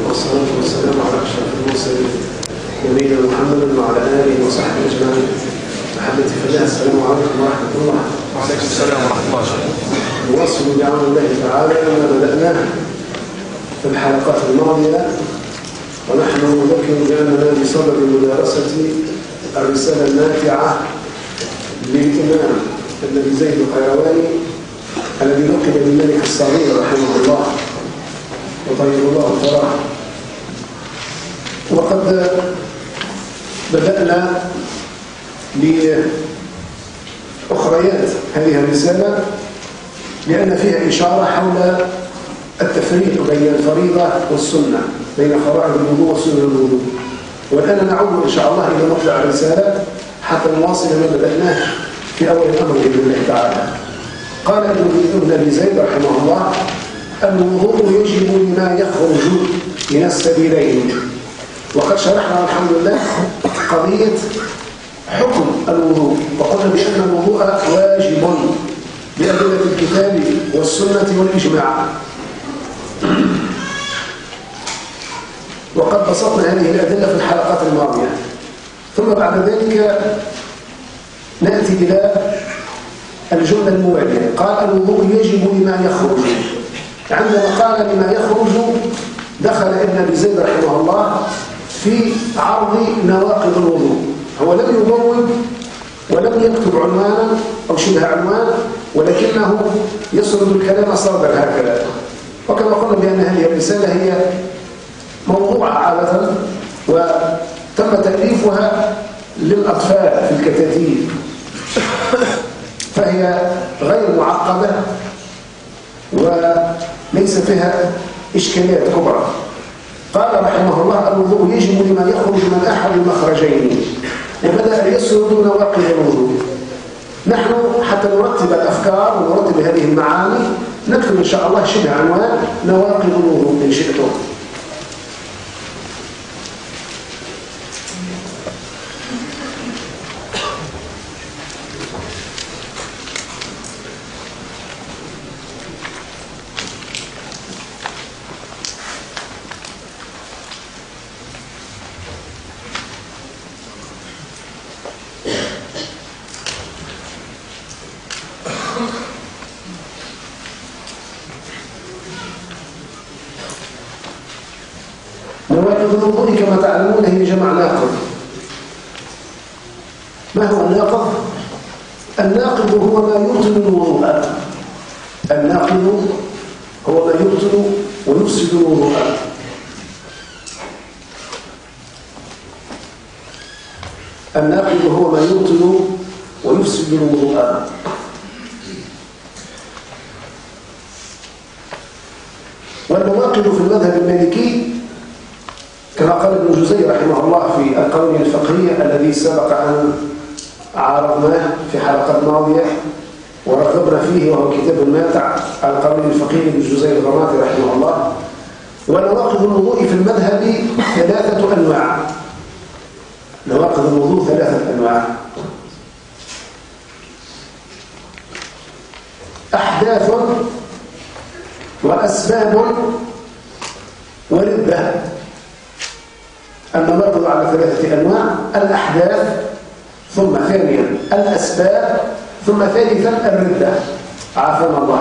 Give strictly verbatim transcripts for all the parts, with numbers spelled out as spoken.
والصلاة والسلام على أشرف المرسلين نبينا محمد وعلى آله وصحبه أجمعين. أحبتي في الله، السلام عليكم ورحمة الله. وعليكم السلام ورحمة الله. نواصل بعون الله تعالى ما بدأناه في الحلقات الماضية، ونحن نذكر بأننا بصدد مدارسة الرسالة النافعة للإمام الذي زيد القيرواني الذي لقب بالملك الصغير رحمه الله وطيب الله ثراه. وقد بدأنا بأخريات هذه الرسالة لأن فيها إشارة حول التفريق بين الفريضة والسنة، بين فرائض الوضوء وسنن الوضوء. والآن نعود إن شاء الله إلى مطلع الرسالة حتى نواصل ما بدأناه في أول الأمر بإذن الله تعالى. قال ابن أبي زيد رحمه الله: الوضوء يجب لما يخرج من السبيلين. وقد شرحنا الحمد لله قضية حكم الوضوء، وقلنا بأن الوضوء واجب بأدلة الكتاب والسنة والإجماع. وقد بسطنا هذه الأدلة في الحلقات الماضية. ثم بعد ذلك نأتي إلى الجملة الموالية. قال الوضوء يجب لما يخرج. عندما قال لما يخرج دخل ابن أبي زيد رحمه الله في عرض نواقض الوضوء. هو لم يبوب ولم يكتب عنوانا أو شبه عنوان، ولكنه يسرد الكلام صردا هكذا. وكما قلنا بأن هذه الرسالة هي موضوعة عادة، وتم تأليفها للأطفال في الكتاتيب، فهي غير معقدة وليس فيها إشكاليات كبرى. قال رحمه الله: الوضوء يجب لما يخرج من أحد المخرجين. وبدأ يسرد نواقض الوضوء. نحن حتى نرتب الأفكار ونرتب هذه المعاني نكتب إن شاء الله شبه عنوان نواقض الوضوء إن شئتم. نواقض الوضوء كما تعلمون هي جمع ناقض. ما هو الناقض؟ الناقض هو ما يبطل الوضوء. الناقض هو ما يبطل ويفسد الوضوء. الناقض هو ما يبطل ويفسد الوضوء. والنواقض في المذهب المالكي كما قال ابن جزي رحمه الله في القوانين الفقهية الذي سبق أن عرضناه في حلقة ماضية ورغبنا فيه، وهو كتاب ماتع القوانين الفقهية ابن جزي الغماطي رحمه الله. ونواقض الوضوء في المذهب ثلاثة أنواع. نواقض الوضوء ثلاثة أنواع: أحداث وأسباب وردة. النواقض على ثلاثة أنواع: الأحداث، ثم ثانيا الأسباب، ثم ثالثا الردة. عافانا الله.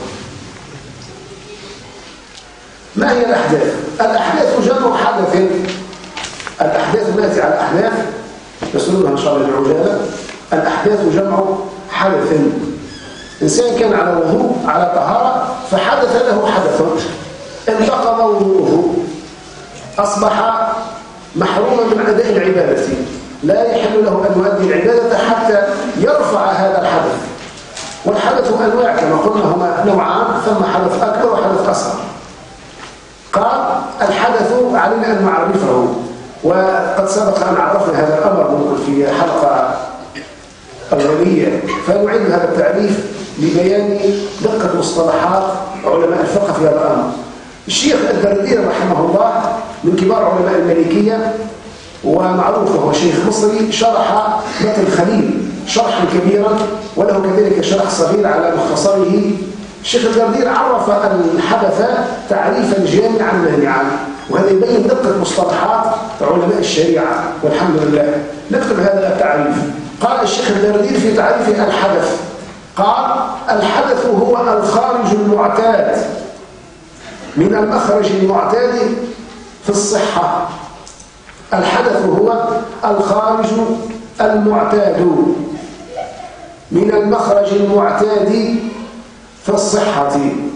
ما هي الأحداث؟ الأحداث جمع حدث. الأحداث ناتي على الأحداث نسردها إن شاء الله بعجالة. الأحداث جمع حدث. إنسان كان على وضوء على طهارة فحدث له حدث، انتقض وضوءه، أصبح محروما من أداء العبادة، لا يحل له أن يؤدي العبادة حتى يرفع هذا الحدث. والحدث أنواع كما قلنا، هما نوعان: ثم حدث أكبر وحدث أصغر. قال الحدث علينا أن نعرفه، وقد سبق أن عرفنا هذا الأمر في حلقة أولية، فنعيد هذا التعريف لبيان دقة مصطلحات علماء الفقه في هذا الأمر. الشيخ الدردير رحمه الله من كبار علماء المالكية ومعروف، وهو شيخ مصري، شرح متن الخليل شرحا كبيرا، وله كذلك شرح صغير على مختصره. الشيخ الدردير عرف الحدث تعريفا جامعا مانعا. وهذا يبين دقة مصطلحات علماء الشريعة والحمد لله. نكتب هذا التعريف. قال الشيخ البرديل في تعريفه الحدث، قال الحدث هو الخارج المعتاد من المخرج المعتاد في الصحة. الحدث هو الخارج المعتاد من المخرج المعتاد في الصحة.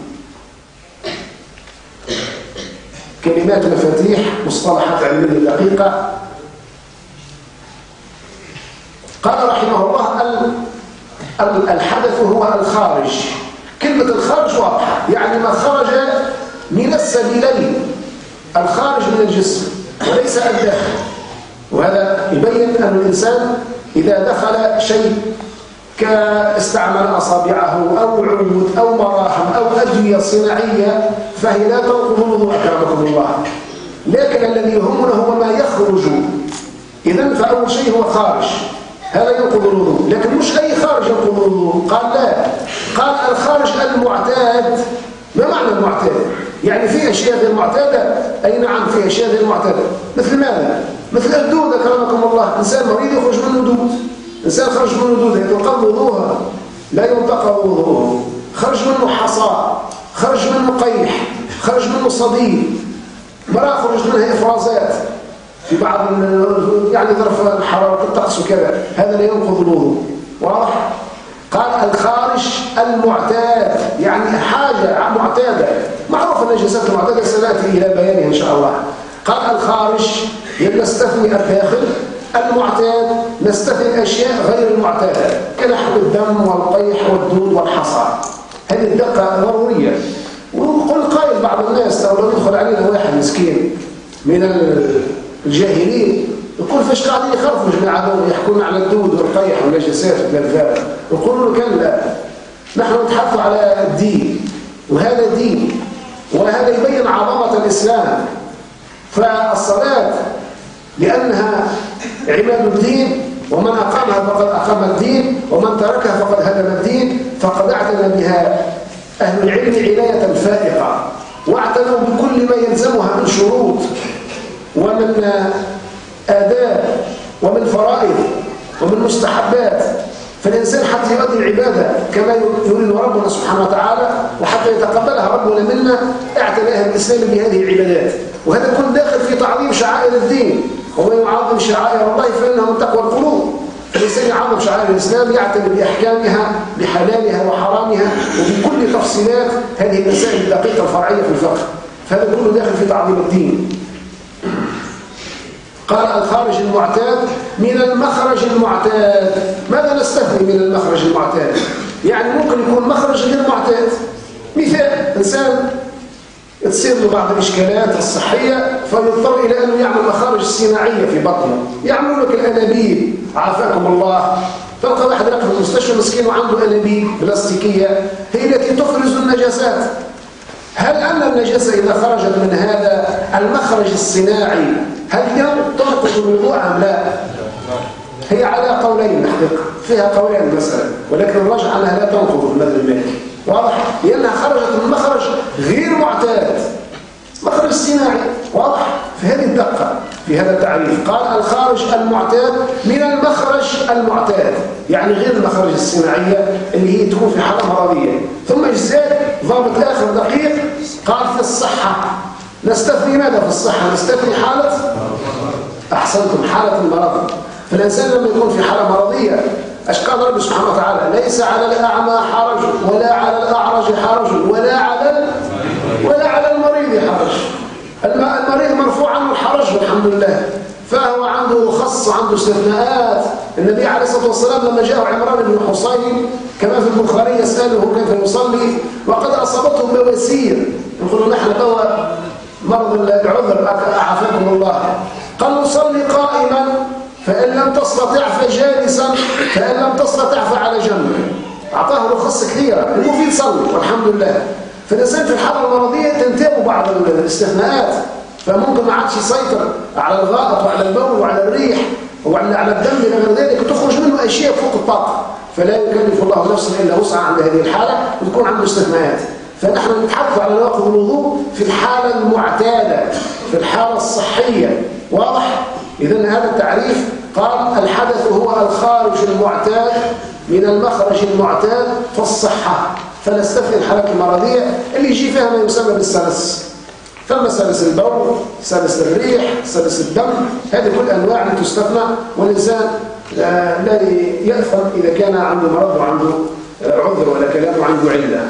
كلمات مفاتيح مصطلحات علمية دقيقة. قال رحمه الله الحدث هو الخارج. كلمة الخارج واضحة، يعني ما خرج من السبيلين، الخارج من الجسم وليس الداخل. وهذا يبين أن الإنسان إذا دخل شيء كاستعمل أصابعه أو عود أو مراهم أو أدوية صناعية فهي لا تنقض الوضوء أكرمكم الله. لكن الذي يهمنا هو ما يخرج. إذن فأول شيء هو خارج، هذا ينقض الوضوء، لكن مش أي خارج ينقض الوضوء. قال لا، قال الخارج المعتاد. ما معنى المعتاد؟ يعني في أشياء غير معتادة. أي نعم في أشياء غير معتادة. مثل ماذا؟ مثل الدود أكرمكم الله. إنسان مريض يخرج منه دود، إنسان خرج منه دود يتنقض وضوءها؟ لا ينتقض وضوءه. خرج منه حصى، خرج منه قيح، خرج منه صديد، مرة خرج منها إفرازات في بعض يعني ظرف الحرارة الطقس وكذا، هذا لا ينقض الوضوء. واضح؟ قال الخارج المعتاد، يعني حاجة معتادة معروف النجاسات المعتادة سنأتي إلى بيانها إن شاء الله. قال الخارج نستثني الداخل، المعتاد نستثني الأشياء غير المعتادة كلحم الدم والقيح والدود والحصى. هذه الدقة ضرورية. وقل قائل بعض الناس لو يدخل علينا واحد مسكين من الجاهلين يقول فاش قاعدين يخرفوا جماعة يحكون على الدود والقيح والنجاسات والنرفات، يقولوا له كان لا، نحن نتحدث على الدين وهذا دين، وهذا يبين عظمة الإسلام. فالصلاة لأنها عماد الدين، ومن أقامها فقد أقام الدين، ومن تركها فقد هدم الدين. فقد اعتنى بها أهل العلم عناية فائقة، واعتنوا بكل ما يلزمها من شروط ومن آداب ومن فرائض ومن مستحبات. فالإنسان حتى يؤدي العبادة كما يريد ربنا سبحانه وتعالى وحتى يتقبلها ربنا منا اعتنى أهل الإسلام بهذه العبادات. وهذا كل داخل في تعظيم شعائر الدين، ومن يعظم شعائر الله فإنه من تقوى القلوب. فالإنسان يعظم شعائر الإسلام، يعتني بأحكامها بحلالها وحرامها وبكل تفصيلات هذه المسائل الدقيقة الفرعية في الفقه. فهذا كله داخل في تعظيم الدين. قال الخارج المعتاد من المخرج المعتاد. ماذا نستثني من المخرج المعتاد؟ يعني ممكن يكون مخرج غير معتاد. مثال إنسان تصير له بعض الإشكالات الصحية فيضطر إلى أنه يعمل مخارج صناعية في بطنه، يعملوا لك الأنابيب عافاكم الله. تلقى واحد راقد في المستشفى مسكين وعنده أنابيب بلاستيكية هي التي تفرز النجاسات. هل أن النجاسة إذا خرجت من هذا المخرج الصناعي هل تنقض الوضوء أم لا؟ هي على قولين نحقق فيها قولين المسألة، ولكن الراجح أنها لا تنقض المذهب المالكي. واضح؟ لأنها خرجت من مخرج غير معتاد، مخرج صناعي. واضح؟ في هذه الدقة في هذا التعريف. قال الخارج المعتاد من المخرج المعتاد، يعني غير المخرج الصناعية اللي هي تكون في حالة مرضية. ثم اجزاء ضابط آخر دقيق قال في الصحة. نستثني ماذا في الصحة؟ نستثني حالة أحسنتم حالة المرض. فالإنسان لما يكون في حالة مرضية ايش قال رب سبحانه وتعالى؟ ليس على الأعمى حرج ولا على الأعرج حرج ولا على ولا على المريض حرج. المريض مرفوع عنه الحرج والحمد لله، فهو عنده خص وعنده استثناءات. النبي عليه الصلاة والسلام لما جاء عمران بن حصين كما في البخاري يسأله كيف يصلي وقد أصابته بواسير، يقول نحن توا مرض العذر أعافاكم الله، قال له صلي قائما فإن لم تستطع فجالسا فإن لم تستطع فعلى جنب. أعطاه رخص كثيرة المفيد صلي والحمد لله. فالإنسان في الحالة المرضية تنتهي بعض الاستثناءات، فممكن ما عادش يسيطر على الغائط وعلى البول وعلى الريح وعلى على الدم إلى غير ذلك، وتخرج منه أشياء فوق الطاقة، فلا يكلف الله نفسا إلا وسعها عند هذه الحالة وتكون عنده استثناءات. فنحن نتحدث على نواقض الوضوء في الحالة المعتادة في الحالة الصحية. واضح؟ إذن هذا التعريف قال الحدث هو الخارج المعتاد من المخرج المعتاد في الصحة، فنستثني الحالات المرضية اللي يجي فيها ما يسمى بالسلس. ثم سلس البول، سلس الريح، سلس الدم، هذه كل أنواع تستثنى، والإنسان لا يأثم إذا كان عنده مرض وعنده عذر ولا كلام وعنده علة.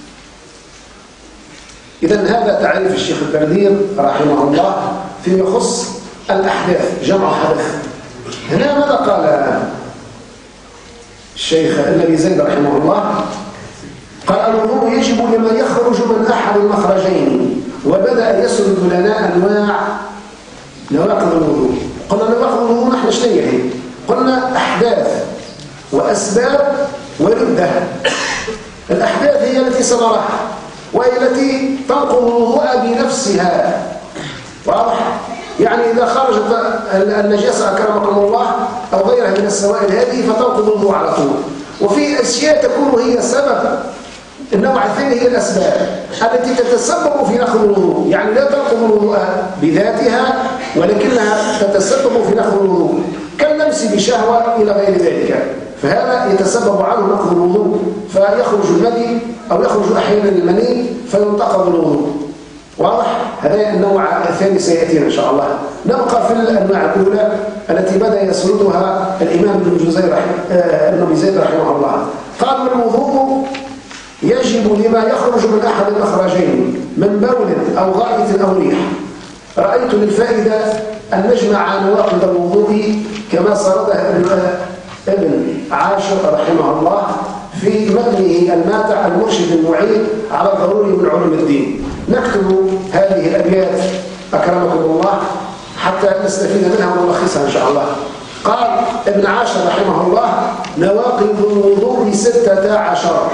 إذن هذا تعريف الشيخ البردير رحمه الله فيما يخص الأحداث، جمع حدث. هنا ماذا قال الشيخ النبي زيد رحمه الله؟ قال الوضوء يجب لمن يخرج من أحد المخرجين، وبدأ يسرد لنا أنواع نواقض الوضوء. قلنا نواقض الوضوء نحن اشتيه، قلنا أحداث وأسباب وردة. الأحداث هي التي سنراها وهي التي تنقض الوضوء بنفسها. واضح؟ يعني إذا خرجت النجاسة أكرمكم الله أو غيرها من السوائل هذه فتنقض الوضوء على طول. وفي أشياء تكون هي سبب. النوع الثاني هي الأسباب التي تتسبب في نقض الوضوء، يعني لا تنقض الوضوء بذاتها ولكنها تتسبب في نقض الوضوء، كاللمس بشهوة إلى غير ذلك، فهذا يتسبب عنه نقض الوضوء، فيخرج المني أو يخرج أحيانا المني فينتقض الوضوء. واضح؟ هذا النوع الثاني سيأتينا إن شاء الله. نبقى في الأنواع الأولى التي بدأ يسردها الإمام ابن جزير ابن زيد رحمه الله. قال الوضوء يجب لما يخرج من أحد المخرجين من بول أو غائط أو ريح. رأيت للفائدة أن نجمع نواقض الوضوء كما سردها ابن عاشر رحمه الله في متنه الماتع المرشد المعين على الضروري من علوم الدين. نكتب هذه الأبيات أكرمكم الله حتى نستفيد منها ونلخصها إن شاء الله. قال ابن عاشر رحمه الله: نواقض الوضوء ستة عشر.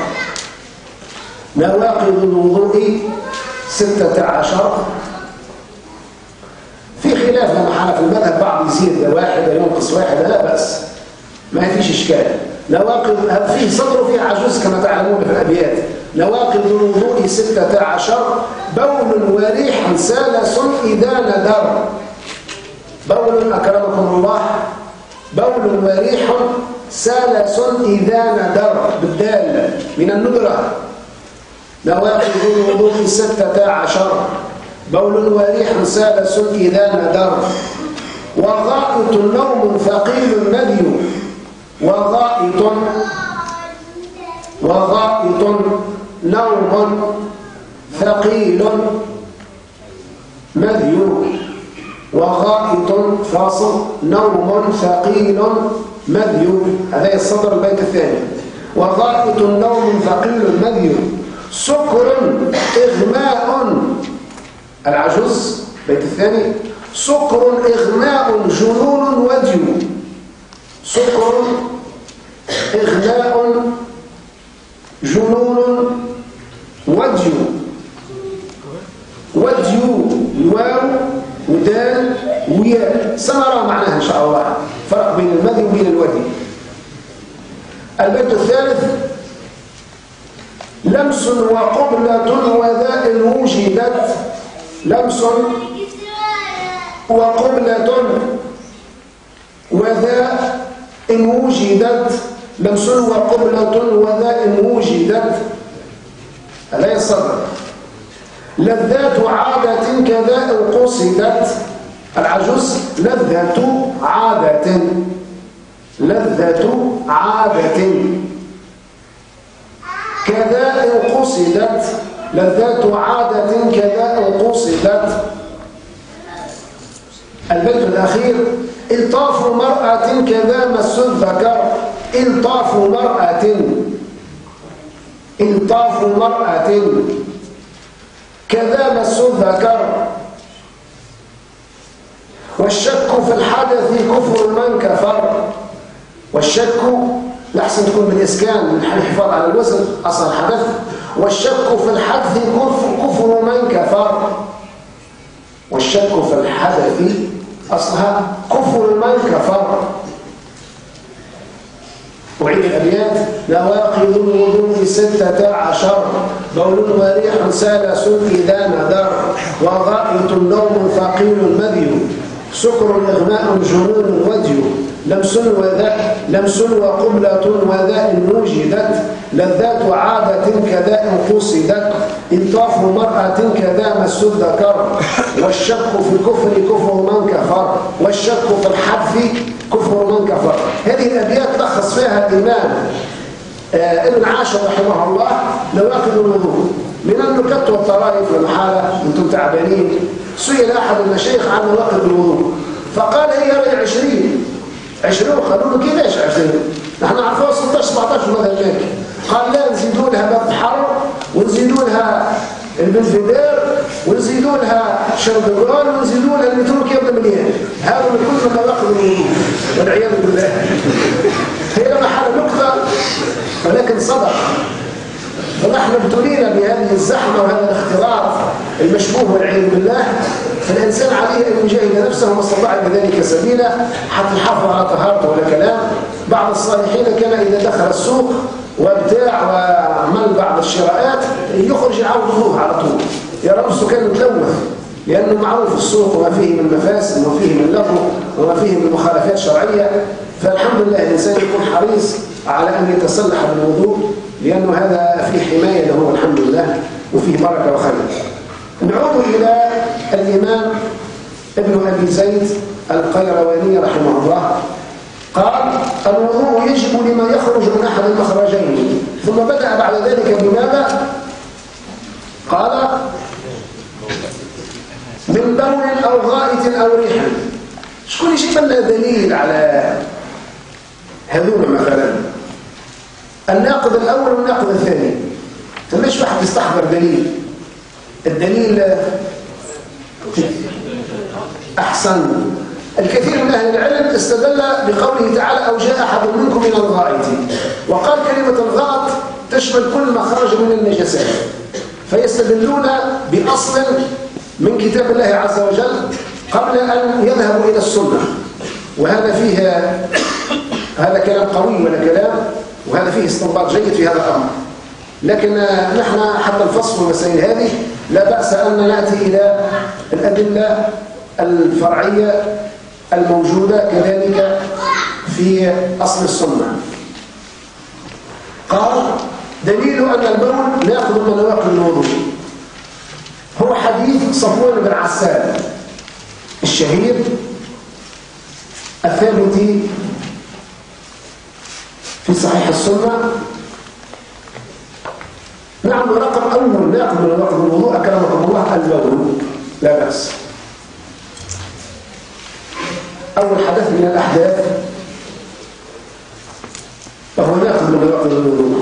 نواقض الوضوء ستة عشر. في خلاف لما حنا في المذهب، بعض يزيد واحدة ينقص واحدة، لا بأس، ما فيش إشكال. نواقض فيه صدر وفيه عجوز كما تعلمون في الأبيات. نواقض الوضوء ستة عشر: بول وريح سالس إذا ندر. بول أكرمكم الله، بول وريح سالس إذا ندر بالدال من الندرة. نواقض الوضوء ستة عشر: بول وريح سالس إذا ندر. وغائط نوم ثقيل مدي. وغائط وغائط نوم ثقيل مدي. وغائط فاصل نوم ثقيل مدي. هذا الصدر البيت الثاني. وغائط نوم ثقيل مدي. سكر إغماء العجوز البيت الثاني. سكر إغماء جنون ودي. سكر إغماء جنون ودي. ودي الواو ودال وياء، سنرى معناها إن شاء الله، فرق بين المدي وبين الودي. البيت الثالث: لمس وقبلة وذائل وجدت. لمس وقبلة وذائل وجدت. لمس وقبلة وذائل وجدت. هذا الصدر. لذات عادة كذا قصدت. العجوز لذة عادة. لذة عادة كذا قصدت. لذات عادة كذا قصدت. البيت الأخير: الطاف مرأة كذا مس الذكر. الطاف مرأة. الطاف مرأة كذا مس الذكر. والشك في الحدث كفر من كفر. والشك لحسن تكون بالإسكان من الحفاظ على الوزن أصل الحدث. والشك في الحدث كفر من كفر. والشك في الحدث أصلها كفر من كفر. أعيد الأبيات: نواقض الوضوء ستة عشر: بول وريح سالس إذا ندر. وغائط نوم ثقيل مذي سكر إغماء جنون ودي لمس وذا لمس وقبلة وذاء وجدت لذات عادة كذاء قصدت انطاف مرأة كذا مس الذكر والشك في الكفر كفر من كفر والشك في الحذف كفر من كفر. هذه الأبيات لخص فيها الإمام آه ابن عاشر رحمه الله نواقض الوضوء من النكت والطرائف والمحالة. انتم تعبانين. سئل أحد المشايخ عن نواقض الوضوء فقال هي رأي عشرين عشرين قالوا له كيفاش عشرين؟ نحن عرفوها ستة عشر سبعة عشر ماذا هناك. قال لا نزيدوا لها باب حر ونزيدوا لها البلفيدير ونزيدوا لها شردوغان ونزيدوا لها المترو كيف مليان. هذا من كل نواقض الوضوء والعياذ بالله. هي محل نقطة ولكن صدق. فنحن ابتلينا بهذه الزحمة وهذا الاختلاط المشبوه والعياذ بالله. فالإنسان عليه أن يجاهد نفسه وما استطاع بذلك سبيلا حتى يحافظ على طهارته ولا كلام. بعض الصالحين كان إذا دخل السوق وابتاع وعمل بعض الشراءات يخرج يعود وضوءه على طول. يرى نفسه كان متلوث لأنه معروف السوق وما فيه من مفاسد وما فيه من لغو وما فيه من مخالفات شرعية. فالحمد لله الإنسان يكون حريص على أن يتصلح بالوضوء لأنه هذا فيه حماية له الحمد لله وفيه بركة وخير. نعود إلى الإمام ابن أبي زيد القيرواني رحمه الله. قال الوضوء يجب لما يخرج من أحد المخرجين. ثم بدأ بعد ذلك بماذا؟ قال من بول أو غائط أو ريح. شكون يجيب لنا دليل على هذول مثلا؟ الناقض الأول والناقض الثاني. فماش واحد يستحضر دليل. الدليل أحسن. الكثير من أهل العلم استدل بقوله تعالى أو جاء أحد منكم من الغائط وقال كلمة الغائط تشمل كل ما خرج من النجاسات. فيستدلون بأصل من كتاب الله عز وجل قبل أن يذهبوا إلى السنة. وهذا فيه هذا كلام قوي ولا كلام وهذا فيه استنباط جيد في هذا الأمر. لكن نحن حتى الفصل والمسائل هذه لا بأس أن نأتي إلى الأدلة الفرعية الموجودة كذلك في أصل السنة. قال دليل أن البول لا يأخذ من نواقض الوضوء هو حديث صفوان بن عسال الشهير الثابت في صحيح السنة. نعم رقم أول ناقض من نواقض الوضوء أكرمكم الله البول لا بأس. أول حدث من الأحداث وهو ناقض من نواقض الوضوء.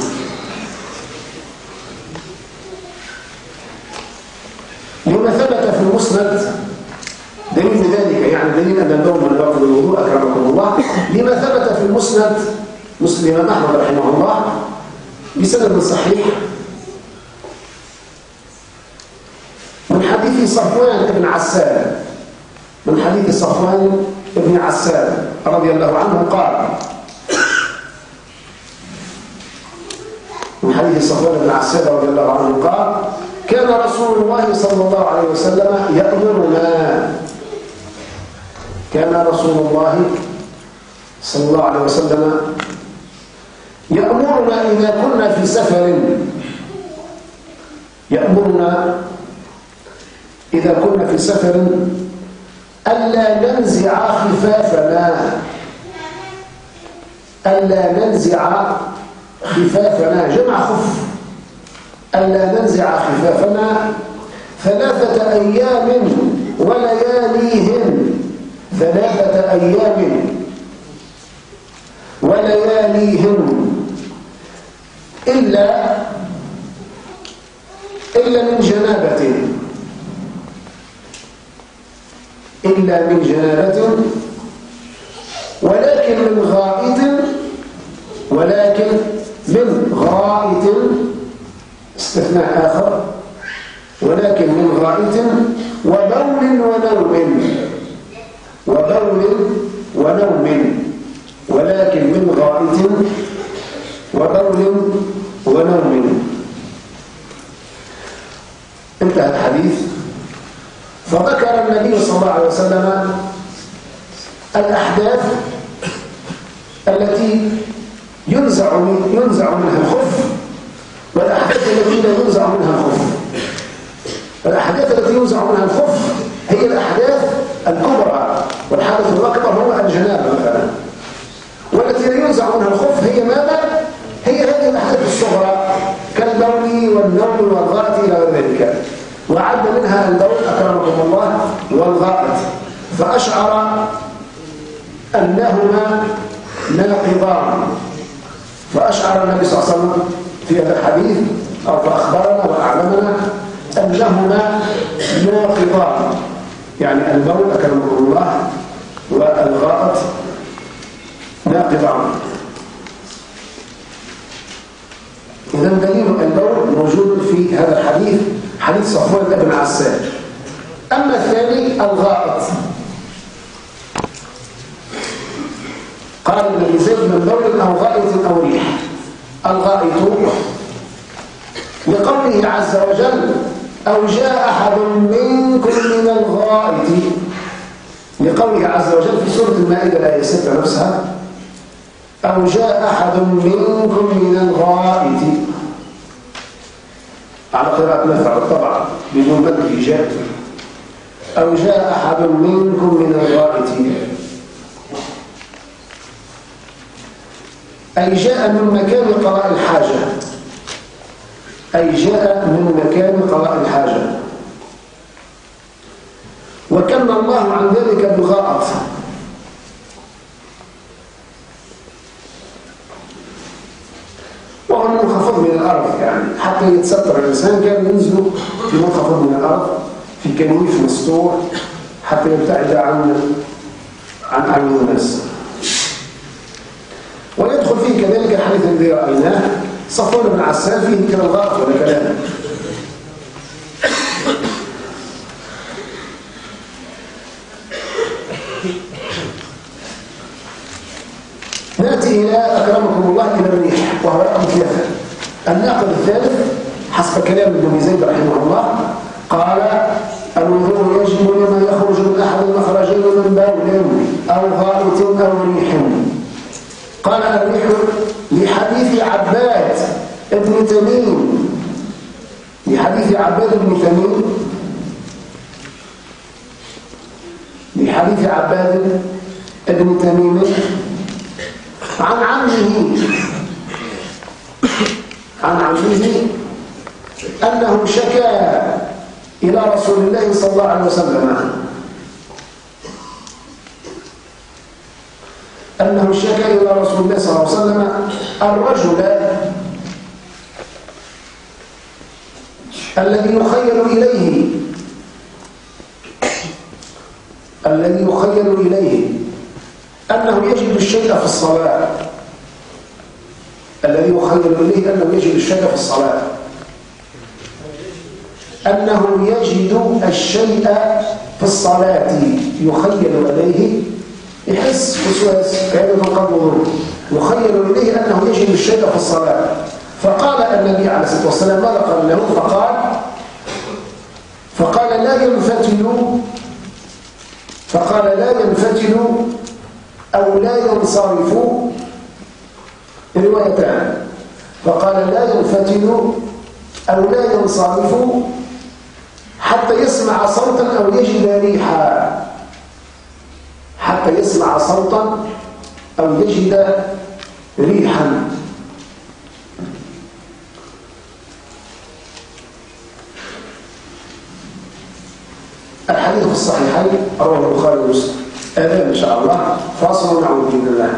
لما ثبت في المسند دليل ذلك يعني دليل أن البول من نواقض الوضوء أكرمكم الله. لما ثبت في المسند مسلم أحمد رحمه الله بسند صحيح من حديث صفوان بن عسال من حديث صفوان بن عسال رضي الله عنه قال من حديث صفوان بن عسال رضي الله عنه قال كان رسول الله صلى الله عليه وسلم يأمرنا كان رسول الله صلى الله عليه وسلم يأمرنا إذا كنا في سفر يأمرنا إذا كنا في سفر ألا ننزع خفافنا ألا ننزع خفافنا جمع خف ألا ننزع خفافنا ثلاثة أيام ولياليهن ثلاثة أيام ولياليهن إلا إلا من جنابة إلا من جنابة ولكن من غائط ولكن من غائط استثناء آخر ولكن من غائط وبول ونوم وبول ونوم ولكن من غائط وبول ونوم. انتهى الحديث فذكر النبي صلى الله عليه وسلم الأحداث التي ينزع من ينزع منها الخف والأحداث التي لا ينزع منها الخف. الأحداث التي ينزع منها الخف هي الأحداث الكبرى، والحدث الأكبر هو الجنابة مثلا، والتي لا ينزع منها الخف هي ماذا؟ هي هذه الأحداث الصغرى كالبول والنوم والغائط إلى غير ذلك. وعد منها البول أكرمكم الله والغائط، فأشعر أنهما ناقضان. فأشعر النبي صلى الله عليه وسلم في هذا الحديث أو فأخبرنا وأعلمنا أنهما ناقضان، يعني البول أكرمكم الله والغائط ناقضان. إذا دليل البول موجود في هذا الحديث، حديث صفوان بن عسال. أما الثاني الغائط، قال ابن زيد من بول أو غائط أو ريح. الغائط لقوله عز وجل أو جاء أحد منكم من الغائط، لقوله عز وجل في سورة المائدة الآية ستة نفسها أو جاء أحد منكم من الغائط، على قراءة نفع طبعا بدون مد جاء أو جاء أحد منكم من الغائط، أي جاء من مكان قضاء الحاجة، أي جاء من مكان قضاء الحاجة. وكان الله عن ذلك بغائط، وهو منخفض من الأرض، يعني حتى يتستر الإنسان كان ينزل في منخفض من الأرض في كنيف مستور حتى يبتعد عن عن أعين الناس. ويدخل فيه كذلك الحديث الذي رأيناه صفوان بن عسال فيه كلام غائط ولا كلام. نأتي إلى أكرمكم الله إلى الريح، وهو رقم ثلاثة. الناقض الثالث حسب كلام ابن زيد رحمه الله قال الوضوء يجب لما يخرج من أحد المخرجين من بول أو غائط أو ريح. قال الريح لحديث عباد ابن تميم، لحديث عباد ابن تميم لحديث عباد ابن تميم عن عمه عن عمه أنه شكى إلى رسول الله صلى الله عليه وسلم أنه شكى إلى رسول الله صلى الله عليه وسلم الرجل الذي يخيل إليه الذي يخيل إليه أنه يجد الشيء في الصلاة الذي يخيل إليه أنه يجد الشيء في الصلاة أنه يجد الشيء في الصلاة يخيل إليه، يحس وسواس كأنه من قبل وضوء، يخيل إليه أنه يجد الشيء في الصلاة. فقال النبي عليه الصلاة والسلام ماذا قال له؟ فقال فقال لا ينفتل فقال لا ينفتل أو لا ينصرف، روايتان. فقال لا ينفتل أو لا ينصرف حتى يسمع صوتا أو يجد ريحا، حتى يسمع صوتا أو يجد ريحا. الحديث في الصحيحين رواه البخاري ومسلم. آذان إن شاء الله فاصل ونعود بإذن الله.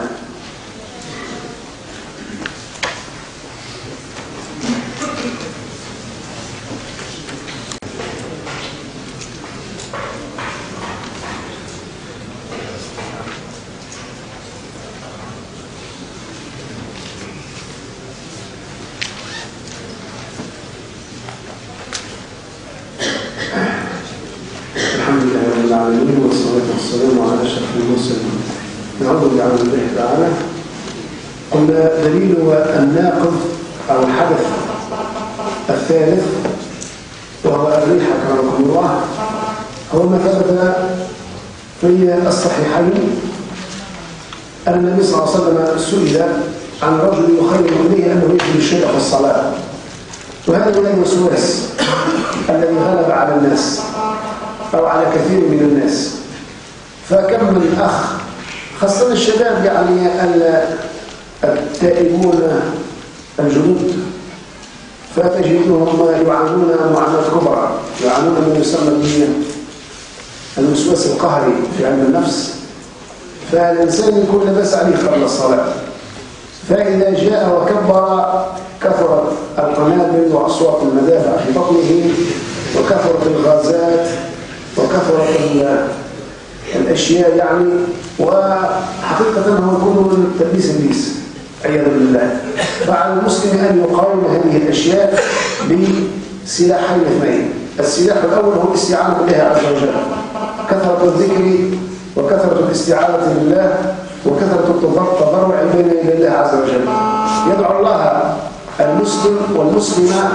والسلام على أشرف المرسلين. نعوذ بعون الله تعالى. قلنا دليل الناقض أو الحدث الثالث وهو الريح كرمكم الله هو ما ثبت في الصحيحين أن النبي صلى الله عليه وسلم سئل عن رجل يخيل إليه أنه يجري الشيء في الصلاة، وهذا من الوسواس الذي غلب على الناس أو على كثير من الناس. فكم من أخ خاصة الشباب يعني التائبون الجدد فتجدهم يعانون معاناة كبرى، يعانون ما يسمى بالوسواس القهري في علم النفس. فالإنسان يكون لبس عليه قبل الصلاة، فإذا جاء وكبر كثرت القنابل وأصوات المدافع في بطنه وكثرت الغازات وكثرت الأشياء يعني، وحقيقة أنه يكون من تلبيس إبليس عياذا بالله. فعلى المسلم أن يقاوم هذه الأشياء بسلاحين اثنين. السلاح الأول هو الاستعانة بالله عز وجل، كثرة الذكر وكثرة الاستعانة بالله وكثرة التضرع بين يدي الله عز وجل. يدعو الله المسلم والمسلمة،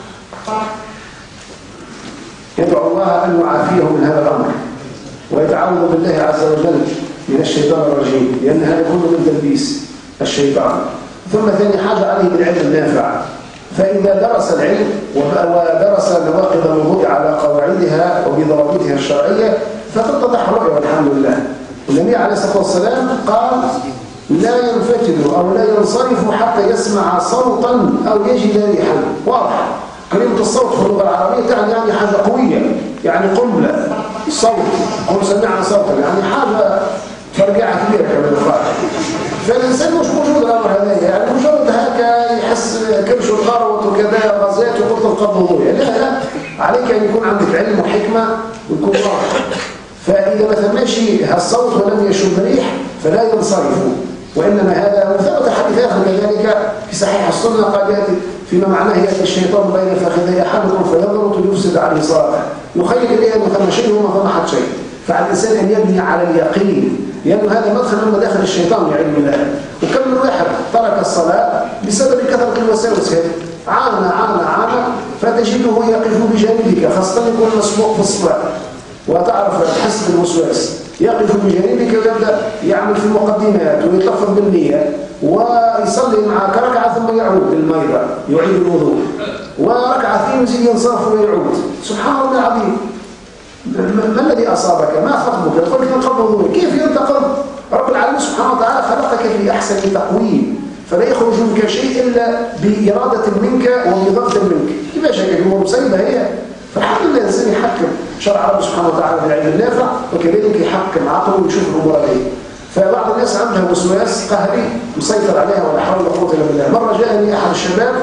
يدعو الله أن يعافيه من هذا الأمر ويتعوذ بالله عز وجل من الشيطان الرجيم، لأن هذا كله من تلبيس الشيطان. ثم ثاني حاجة عليه بالعلم النافع، فإذا درس العلم ودرس نواقض الوضوء على قواعدها وبضوابطها الشرعية فتتضح رؤيه والحمد لله. النبي عليه الصلاة والسلام قال لا ينفتل أو لا ينصرف حتى يسمع صوتا أو يجد ريحا. واضح كلمة الصوت في اللغة العربية تعني يعني حاجة قوية، يعني قنبلة الصوت، قل سمعنا صوتا يعني حاجة فرقعة كبيرة كما يقال. فالإنسان مش موجود الأمر هذا، يعني مجرد هكا يحس كرش الغروة وكذا غازات وقلت القبض وضوية. لا لا، عليك أن يكون عندك علم وحكمة ويكون واضح. فإذا ما ثماش هالصوت ولم يشم ريح فلا ينصرف. وإنما هذا مثبت حديث آخر كذلك في صحيح السنة قال يأتي فيما معناه يأتي الشيطان بين فخذي أحدكم فيضرب ليفسد عليه صلاته، يخيل إليه أنه ثم شيء وما ثم حد شيء. فعلى الإنسان أن يبني على اليقين، لأنه هذا مدخل من مداخل الشيطان بعلم الله. وكم من واحد ترك الصلاة بسبب كثرة الوساوس، عانى عانى عانى فتجده يقف بجانبك، خاصة يكون مسبوق في الصلاة وتعرف تحس بالوسواس، يقف بجانبك ويبدأ يعمل في المقدمات ويتلفظ بالنية ويصلي معك ركعة ثم يعود بالميضة يعيد الوضوء، وركعة ثانية يزيد ينصرف ويعود. سبحان الله العظيم، ما الذي أصابك؟ ما خطبك؟ يقول لك انقض وضوء، كيف ينتقض؟ رب العالمين سبحانه وتعالى خلقك في أحسن تقويم، فلا يخرج منك شيء إلا بإرادة منك وبضغط منك. كيف شكل الأمور مسيبة هي؟ فالحمد لله الإنسان يحكم شرع رب سبحانه وتعالى بالعلم النافع، وكذلك يحكم عقله ويشوف الأمور عليه. فبعض الناس عندها وسواس قهري مسيطر عليها ولا حول ولا قوة إلا بالله. مرة جاءني أحد الشباب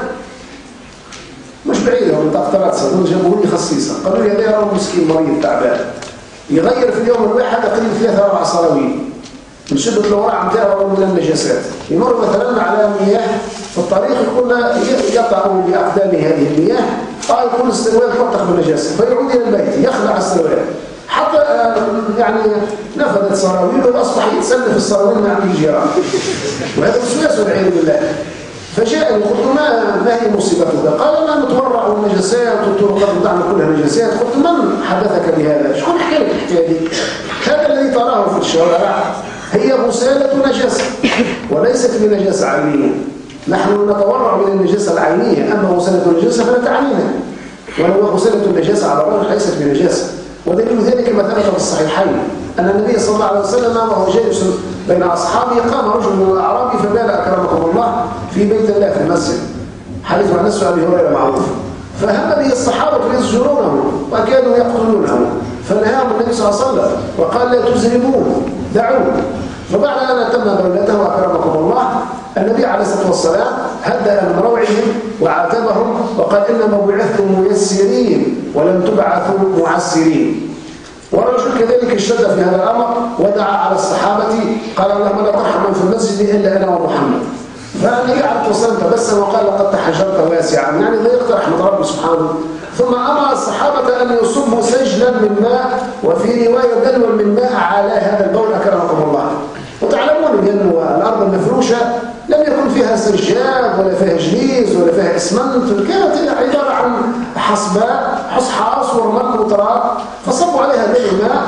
مش بعيد هو منطقة رأسه، جابوا لي خصيصة، قالوا لي هذا رجل مسكين مريض تعبان يغير في اليوم الواحد تقريبا ثلاثة أربع صراويل من شدة الوراع نتاعو من النجاسات. يمر مثلا على مياه في الطريق يقول يقطع بأقدامه هذه المياه، آه يكون السروال تلطخ بالنجاسة فيعود إلى البيت يخلع السروال حتى يعني نفذت سراويل وأصبح يتسلف السراويل مع الجيران، وهذا وسواس والعياذ بالله. فجاءني قلت ما ما هي مصيبتك؟ قال لا نتورع والنجاسات والطرقات بتاعنا كلها نجاسات. قلت من حدثك بهذا؟ شكون حكى لك الحكايه دي؟ هذا الذي تراه في الشوارع هي غسالة نجاسة وليست بنجاسة عينية. نحن نتورع من النجاسة العينية، أما غسالة النجاسة فلا تعنينا، ولو غسالة النجاسة على الرجل ليست بنجاسة. ودليل ذلك ما ثبت في الصحيحين أن النبي صلى الله عليه وسلم وهو جالس بين أصحابه قام رجل من الأعراب فبال أكرمكم الله في بيت الله في المسجد، حديث عن نفسه أبي هريرة معروف. فهم به الصحابة يزجرونه وكانوا يقتلونه، فنهاهم النبي صلى الله عليه وسلم وقال لا تزرموه دعوه. فبعد أن أتم دولته أكرمكم الله النبي عليه الصلاة والسلام هدأ من روعهم وعاتبهم وقال إنما بعثتم ميسرين ولم تبعثوا معسرين. والرجل كذلك اشتد في هذا الأمر ودعا على الصحابة قال اللهم لا ترحم من في المسجد إلا أنا ومحمد. فالنبي عليه الصلاة والسلام تبسم وقال لقد تحجرت واسعا، يعني ضيقت رحمة ربي سبحانه. ثم أمر الصحابة أن يصبوا سجلا من ماء وفي رواية دلوا من ماء على هذا البول أكرمكم الله. وتعلمون بأن الأرض المفروشة لم يكن فيها سجاد ولا فيها جليز ولا فيها إسمنت، كانت عبارة بحار حصباء حصحاص ورمل وتراب، فصبوا عليها ذلك الماء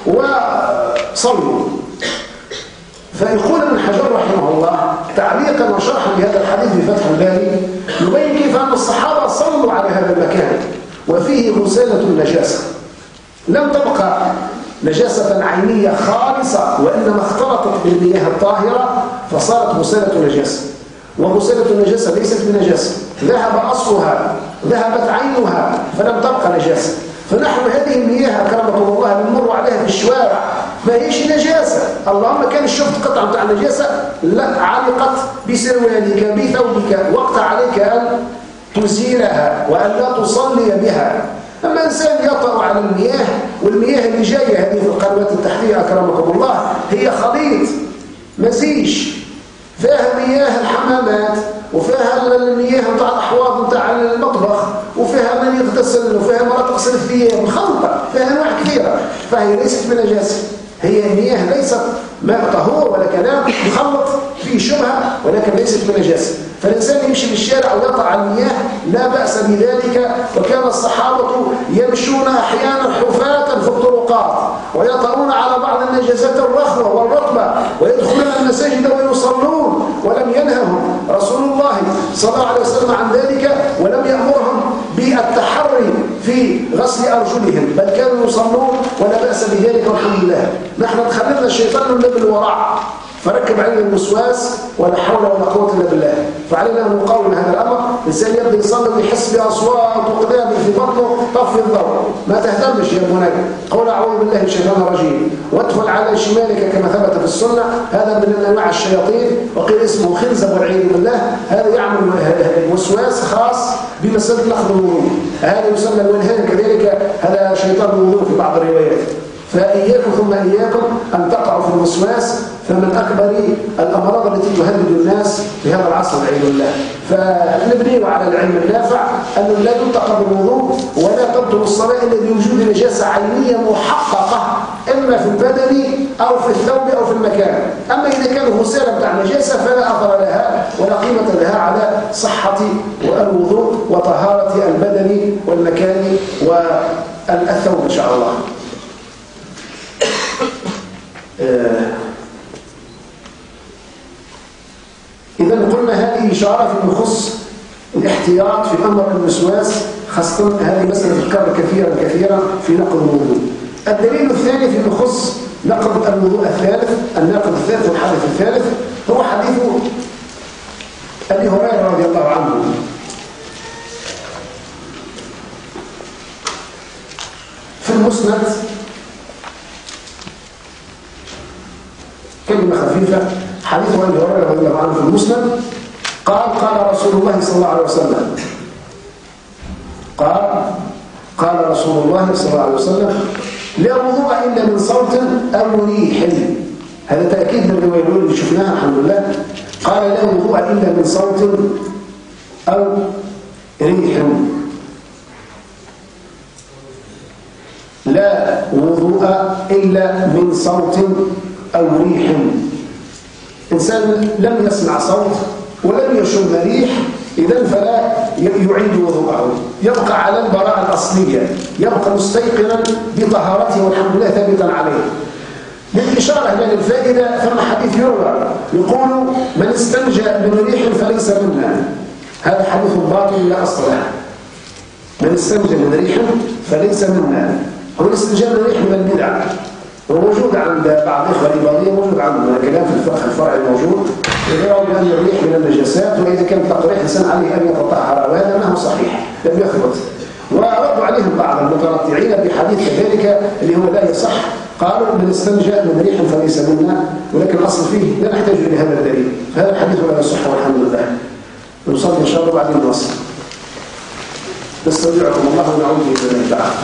وصلوا. فيقول ابن حجر رحمه الله تعليقا وشرحا لهذا الحديث في فتح الباري يبين كيف أن الصحابة صلوا على هذا المكان وفيه غسالة النجاسة، لم تبقى نجاسة عينية خالصة وإنما اختلطت بالمياه الطاهرة فصارت غسالة نجاسة. وغسالة النجاسة ليست بنجاسة، ذهب أصلها ذهبت عينها فلم تبقى نجاسة. فنحن هذه المياه أكرمكم الله بنمر عليها في الشوارع ما هيش نجاسة، اللهم كان شفت قطعة بتاع النجاسة لا علقت بسروالك بثوبك وقت عليك أن تزيلها وأن لا تصلي بها. أما إنسان يطأ على المياه، والمياه اللي جاية هذه في القنوات التحتية أكرمكم الله هي خليط مزيج فيها مياه الحمامات وفيها المياه بتاع الأحواض بتاع المطبخ وفيها من يغتسل وفيها مرات تغسل الثياب مخلطة، فيها أنواع كثيرة، فهي ليست بنجاسة، هي مياه ليست ماء طهور ولا كلام مخلط فيه شبهة ولكن ليست بنجاسة. فالإنسان يمشي في الشارع ويطأ على المياه لا بأس بذلك، وكان الصحابة يمشون أحيانا حفاة في الطرقات ويطأون على بعض النجاسات الرخوة والرطبة ويدخلون المساجد ويصلون، ولم ينههم رسول الله صلى الله عليه وسلم عن ذلك ولم يأمرهم بالتحري في غسل أرجلهم، بل كانوا يصلون ولا بأس بذلك والحمد لله. نحن تخللنا الشيطان من بالوراء فركب علينا الوسواس ولا حول ولا قوة إلا بالله، فعلينا أن نقاوم هذا الأمر. الإنسان يبدأ يصلي ويحس بأصوات وقدام في بطنه طفي الضوء، ما تهتمش يا بني، قول أعوذ بالله من الشيطان الرجيم وادخل على شمالك كما ثبت في السنة. هذا من أنواع الشياطين وقيل اسمه خنزب والعياذ بالله، هذا يعمل وسواس خاص بمسألة نقض الوضوء، هذا يسمى الولهان كذلك، هذا شيطان الوضوء في بعض الروايات. فإياكم ثم إياكم أن تقعوا في الوسواس، فمن أكبر الأمراض التي تهدد الناس في هذا العصر والعياذ بالله. فنبنيه على العلم النافع أنه لا ينتقض الوضوء ولا تبطل الصلاة إلا بوجود نجاسة عينية محققة إما في البدن أو في الثوب أو في المكان. أما إذا كان غسالة بتاع النجاسة فلا أثر لها ولا قيمة لها على صحة الوضوء وطهارة البدن والمكان والثوب إن شاء الله. إذا قلنا هذه إشارة فيما يخص الاحتياط في أمر الوسواس، خاصة هذه مسألة تذكر كثيرا كثيرا في نقض الوضوء. الدليل الثاني فيما يخص نقض الوضوء الثالث، الناقض الثالث والحدث الثالث هو حديث أبي هريرة رضي الله عنه في المسند، كلمة خفيفة، حديث أبي هريرة رضي الله عنه في المسند قال قال رسول الله صلى الله عليه وسلم قال قال رسول الله صلى الله عليه وسلم لا وضوء إلا من صوت أو ريح. هذا تأكيد من الرواية اللي شفناها الحمد لله. قال لا وضوء إلا من صوت أو ريح. لا وضوء إلا من صوت أو ريح. إنسان لم يسمع صوت ولم يشم ريح إذن فلا يعيد وضوءه، يبقى على البراءة الأصلية، يبقى مستيقنا بطهارته والحمد لله ثابتا عليه. للإشارة إلى الفائدة ثم حديث يروى يقول من استنجى من ريح فليس منا. هذا حديث باطل لا أصل له. من استنجى من ريح فليس منا. هو الاستنجاء من ريح من البدع، وموجود عند بعض الإخوة الإباضية، موجود عندنا كلام في الفقه الفرعي موجود يرون بأن الريح من النجاسات، وإذا كان تقريح الإنسان عليه أن يتطهر، وهذا ما هو صحيح لم يثبت. وردوا عليهم بعض المتنطعين بحديث كذلك اللي هو لا يصح، قالوا من استنجى من ريح فليس منا، ولكن الأصل فيه لا نحتاج إلى هذا الدليل. هذا الحديث لا يصح والحمد لله. نصلي إن شاء الله بعد النصر. نستودعكم الله ونعود بإذن الله تعالى.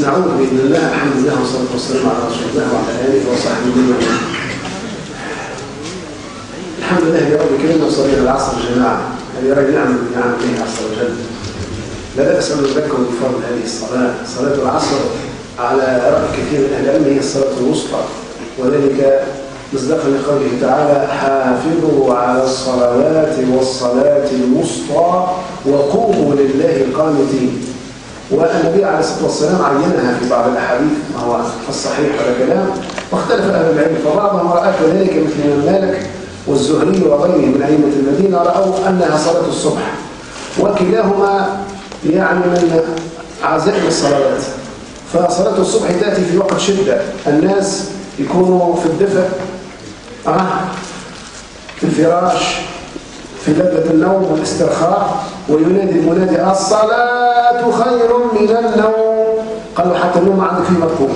نعود بإذن الله. الحمد لله والصلاة والسلام على رسول الله وعلى آله وصحبه أجمعين. الحمد لله يا رب كريم وصلينا العصر جماعة. هذه رأي نعم من نعم الله عز وجل. لا بأس أن نذكر بفضل هذه الصلاة. صلاة العصر على رأي كثير من أهل العلم هي الصلاة الوسطى، وذلك مصداقا لقوله تعالى: حافظوا على الصلوات والصلاة الوسطى وقوموا لله قانتين. والنبي عليه الصلاة والسلام عينها في بعض الأحاديث وهو الصحيح ولا كلام، واختلف أهل العلم، فبعضهم رأى ذلك مثل الإمام مالك والزهري وغيره من أئمة المدينة رأوا أنها صلاة الصبح، وكلاهما يعني من عزائم الصلوات. فصلاة الصبح تأتي في وقت شدة، الناس يكونوا في الدفء، آه في الفراش، في لذة النوم والاسترخاء، وينادي المنادي: الصلاة خير من النوم. قالوا حتى النوم عندك فيه مطلوب.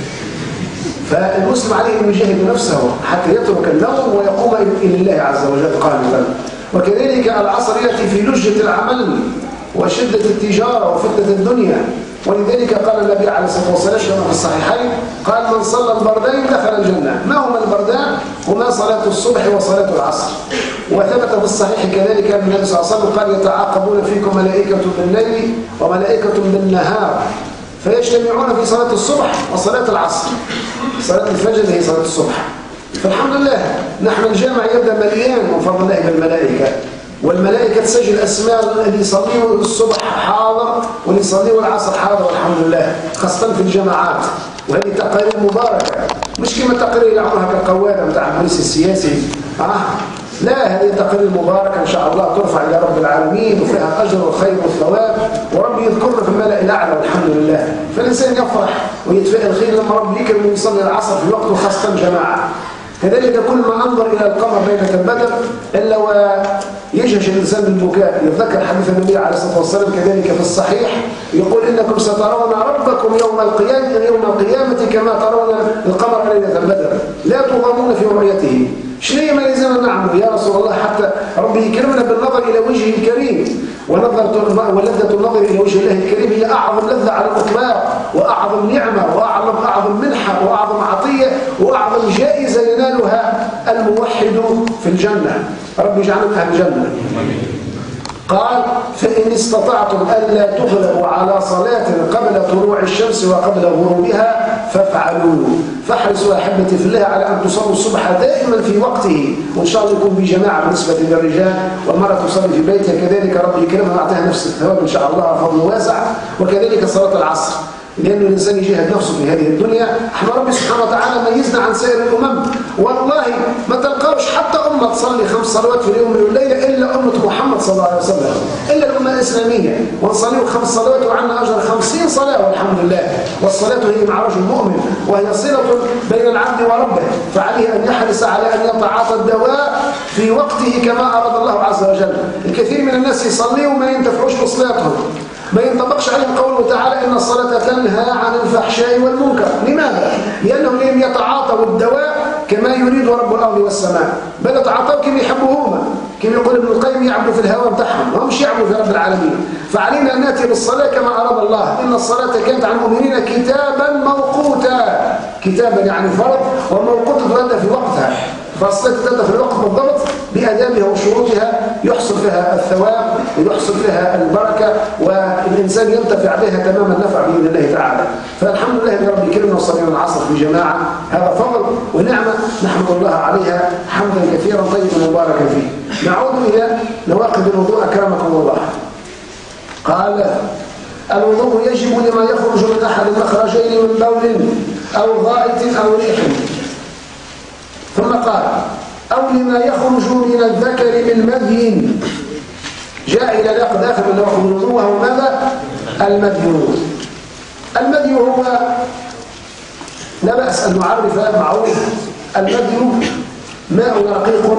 فالمسلم عليه أن يجاهد نفسه حتى يترك النوم ويقوم إلى الله عز وجل قانتا. وكذلك العصر يأتي في لجة العمل وشدة التجارة وفتنة الدنيا، ولذلك قال النبي عليه الصلاة والسلام كما في الصحيحين: قال: من صلى البردين دخل الجنة. ما هما البردان؟ هما صلاة الصبح وصلاة العصر. وثبت في الصحيح كذلك أن النبي صلى الله عليه وسلم قال: يتعاقبون فيكم ملائكة بالليل وملائكة بالنهار، فيجتمعون في صلاة الصبح وصلاة العصر. صلاة الفجر هي صلاة الصبح. فالحمد لله نحن الجامع يبدأ مليان من فضل الله بالملائكة، والملائكة تسجل أسماء اللي يصليه الصبح حاضر واللي يصليه العصر حاضر، والحمد لله، خاصة في الجماعات. وهذه تقارير مباركة، مش كما التقارير اللي عملها كالقوادة متاع البوليس السياسي. آه. لا، هذه تقارير مباركة إن شاء الله ترفع إلى رب العالمين، وفيها الأجر والخير والثواب، وربي يذكرنا في الملأ الأعلى والحمد لله. فالإنسان يفرح ويتفائل خير لما ربي يكرم ويصلي العصر في وقته، خاصة جماعة. كذلك كل ما أنظر إلى القمر ليلة البدر إلا ويجهش الإنسان بالبكاء. يتذكر حديث النبي عليه الصلاة والسلام كذلك في الصحيح، يقول: إنكم سترون ربكم يوم القيامة يوم القيامة كما ترون القمر ليلة البدر لا تضامون في رؤيته. شنو ما لازم نعمل يا رسول الله حتى ربي يكرمنا بالنظر إلى وجهه الكريم؟ ونظرة ولذة النظر إلى وجه الله الكريم هي أعظم لذة على الإطلاق، وأعظم نعمة، وأعظم أعظم منحة، وأعظم عطية، وأعظم جائزة ينالها الموحد في الجنة. رب يجعلنا من أهل الجنة. قال: فإن استطعتم ألا تغلبوا على صلاة قبل طلوع الشمس وقبل غروبها فافعلوا. فاحرصوا أحبتي في الله على أن تصلوا الصبح دائما في وقته، وإن شاء الله يكون بجماعة بالنسبة للرجال، والمرأة تصلي في بيتها كذلك رب يكرمها ويعطيها نفس الثواب إن شاء الله، فضل واسع. وكذلك صلاة العصر، لأن الإنسان يجاهد نفسه في هذه الدنيا. احنا ربي سبحانه وتعالى ميزنا عن سائر الأمم، والله ما تلقاوش حتى أمة تصلي خمس صلوات في اليوم والليلة إلا أمة محمد صلى الله عليه وسلم، إلا الأمة الإسلامية، ونصلي خمس صلوات وعنا أجر خمسين صلاة والحمد لله. والصلاة هي معراج المؤمن، وهي صلة بين العبد وربه، فعليه أن يحرص على أن يتعاطى الدواء في وقته كما أراد الله عز وجل. الكثير من الناس يصلي وما ينتفعوش بصلاتهم، ما ينطبقش عليهم قوله تعالى: إن الصلاة تنهى عن الفحشاء والمنكر. لماذا؟ لأنهم لم يتعاطوا الدواء كما يريد رب الأرض والسماء، بل يتعاطوا كما يحبوهما، كما يقول ابن القيم: يعبدوا في الهوى بتاعهم، وهم مش يعبدوا في رب العالمين. فعلينا أن نأتي بالصلاة كما أراد الله. إن الصلاة كانت على المؤمنين كتابا موقوتا، كتابا يعني فرض، وموقوتا تؤدى في وقتها. فالصلاة تؤدى في الوقت بالضبط بآدابها وشروطها، يحصل فيها الثواب ويحصل فيها البركة، والإنسان ينتفع بها تمام النفع بإذن الله تعالى. فالحمد لله أن ربي كرمنا وصلينا العصر في جماعة، هذا فضل ونعمة نحمد الله عليها حمدا كثيرا طيبا مباركا فيه. نعود إلى نواقض الوضوء أكرمكم الله. قال: الوضوء يجب لما يخرج من أحد المخرجين من بول أو غائط أو ريح. ثم قال: أو لما يخرج من الذكر من مذي. جاء إلى ناقض آخر من نواقض الوضوء، وهو ماذا؟ المذي. المذي هو لا بأس أن نعرف معروف. المذي ماء رقيق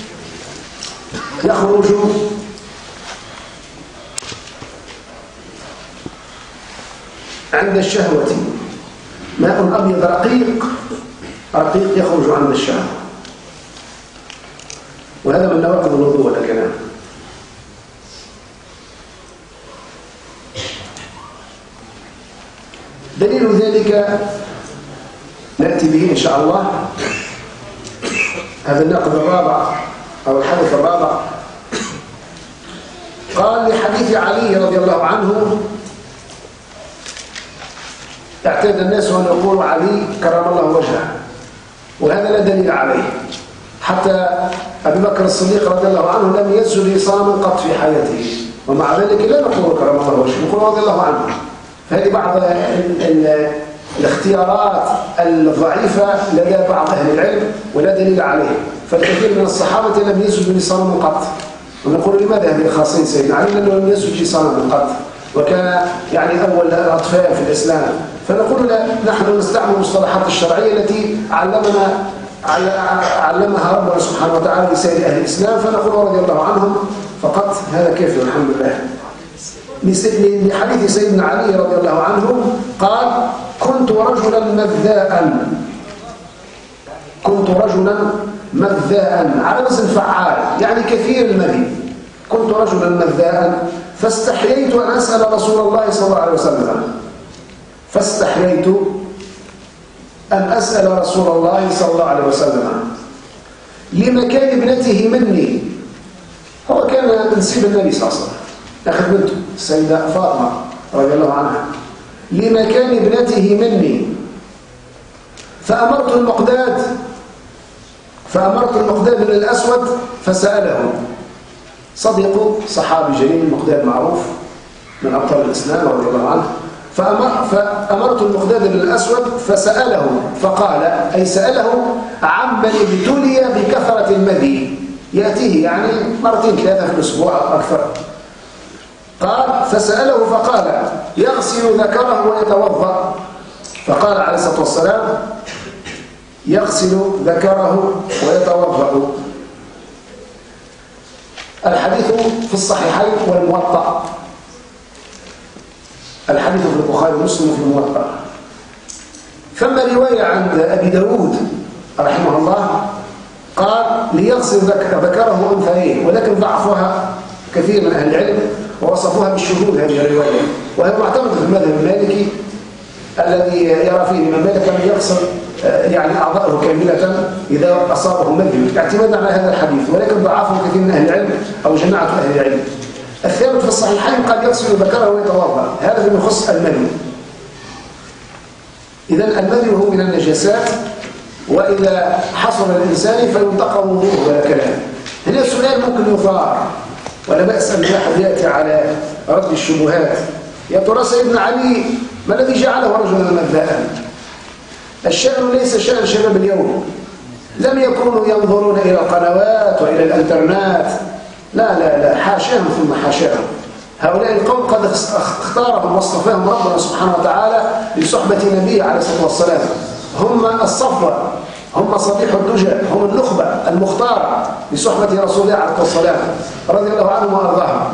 يخرج عند الشهوة، ماء أبيض رقيق رقيق يخرج عند الشهوة، وهذا من نواقض الوضوء ولا كلام. دليل ذلك نأتي به إن شاء الله. هذا النقد الرابع أو الحدث الرابع. قال لحديث علي رضي الله عنه: اعتاد الناس أن يقولوا علي كرم الله وجهه، وهذا لا دليل عليه. حتى أبي بكر الصديق رضي الله عنه لم يسجد لصنم قط في حياته، ومع ذلك لا نقول كرم الله وجهه، نقول رضي الله عنه. فهذه بعض ال ال الاختيارات الضعيفة لدى بعض أهل العلم ولا دليل عليه. فالكثير من الصحابة لم يسجدوا لصنم قط، ونقول لماذا هذه خاصية سيدنا علي؟ لأنه لم يسجد لصنم قط، وكان يعني أول الأطفال في الإسلام. فنقول لا، نحن نستعمل المصطلحات الشرعية التي علمنا علمها ربنا سبحانه وتعالى لسائر أهل الإسلام، فنقول رضي الله عنهم فقط، هذا كافي الحمد لله. لحديث سيدنا علي رضي الله عنه قال: كنت رجلا مذاء كنت رجلا مذاء على وزن فعال، يعني كثير المذي. كنت رجلا مذاء فاستحييت أن أسأل رسول الله صلى الله عليه وسلم فاستحييت أن أسأل رسول الله صلى الله عليه وسلم لمكان ابنته مني. هو كان نسيب النبي صلى الله عليه وسلم، أخذ بنته السيدة فاطمة رضي الله عنها، لمكان ابنته مني. فأمرت المقداد فأمرت المقداد بن الأسود فسأله. صديق صحابي جليل، المقداد معروف من أبطال الإسلام رضي الله عنه. فأمر فأمرت المقداد بن الأسود فسأله فقال، أي سأله عمن ابتلي بكثرة المذي، يأتيه يعني مرتين ثلاثة في الأسبوع أو أكثر. قال: فسأله فقال: يغسل ذكره ويتوضأ. فقال عليه الصلاة والسلام: يغسل ذكره ويتوضأ. الحديث في الصحيحين والموطأ. الحديث في البخاري ومسلم في الموطأ. ثم رواية عند أبي داود رحمه الله قال: ليغسل ذكره وأنثيه، ولكن ضعفها كثير من أهل العلم ووصفوها بالشذوذ هذه الرواية، وهي معتمدة في المذهب المالكي الذي يرى فيه الإمام مالك أن يغسل يعني أعضاءه كاملة إذا أصابه مذي، اعتمادا على هذا الحديث، ولكن ضعفه كثير من أهل العلم أو جماعة أهل العلم. الثابت في الصحيحين قال: يغسل ذكره ويتوضأ. هذا فيما يخص المذي. إذا المذي هو من النجاسات، وإذا حصل الإنسان فينتقى وضوءه ولا كلام. هنا السؤال ممكن يثار، ولا بأس أن الواحد يأتي على رد الشبهات. يا ترى سيدنا علي ما الذي جعله رجلا مذاء؟ الشأن ليس شأن شباب اليوم، لم يكونوا ينظرون إلى القنوات وإلى الانترنت، لا لا لا، حاشاهم ثم حاشاهم. هؤلاء القوم قد اختارهم واصطفاهم ربنا سبحانه وتعالى لصحبة نبيه عليه الصلاة والسلام. هم الصفوة، هم صبيح الدجى، هم النخبة المختارة لصحبة رسول الله عليه الصلاة والسلام رضي الله عنهم وأرضاهم.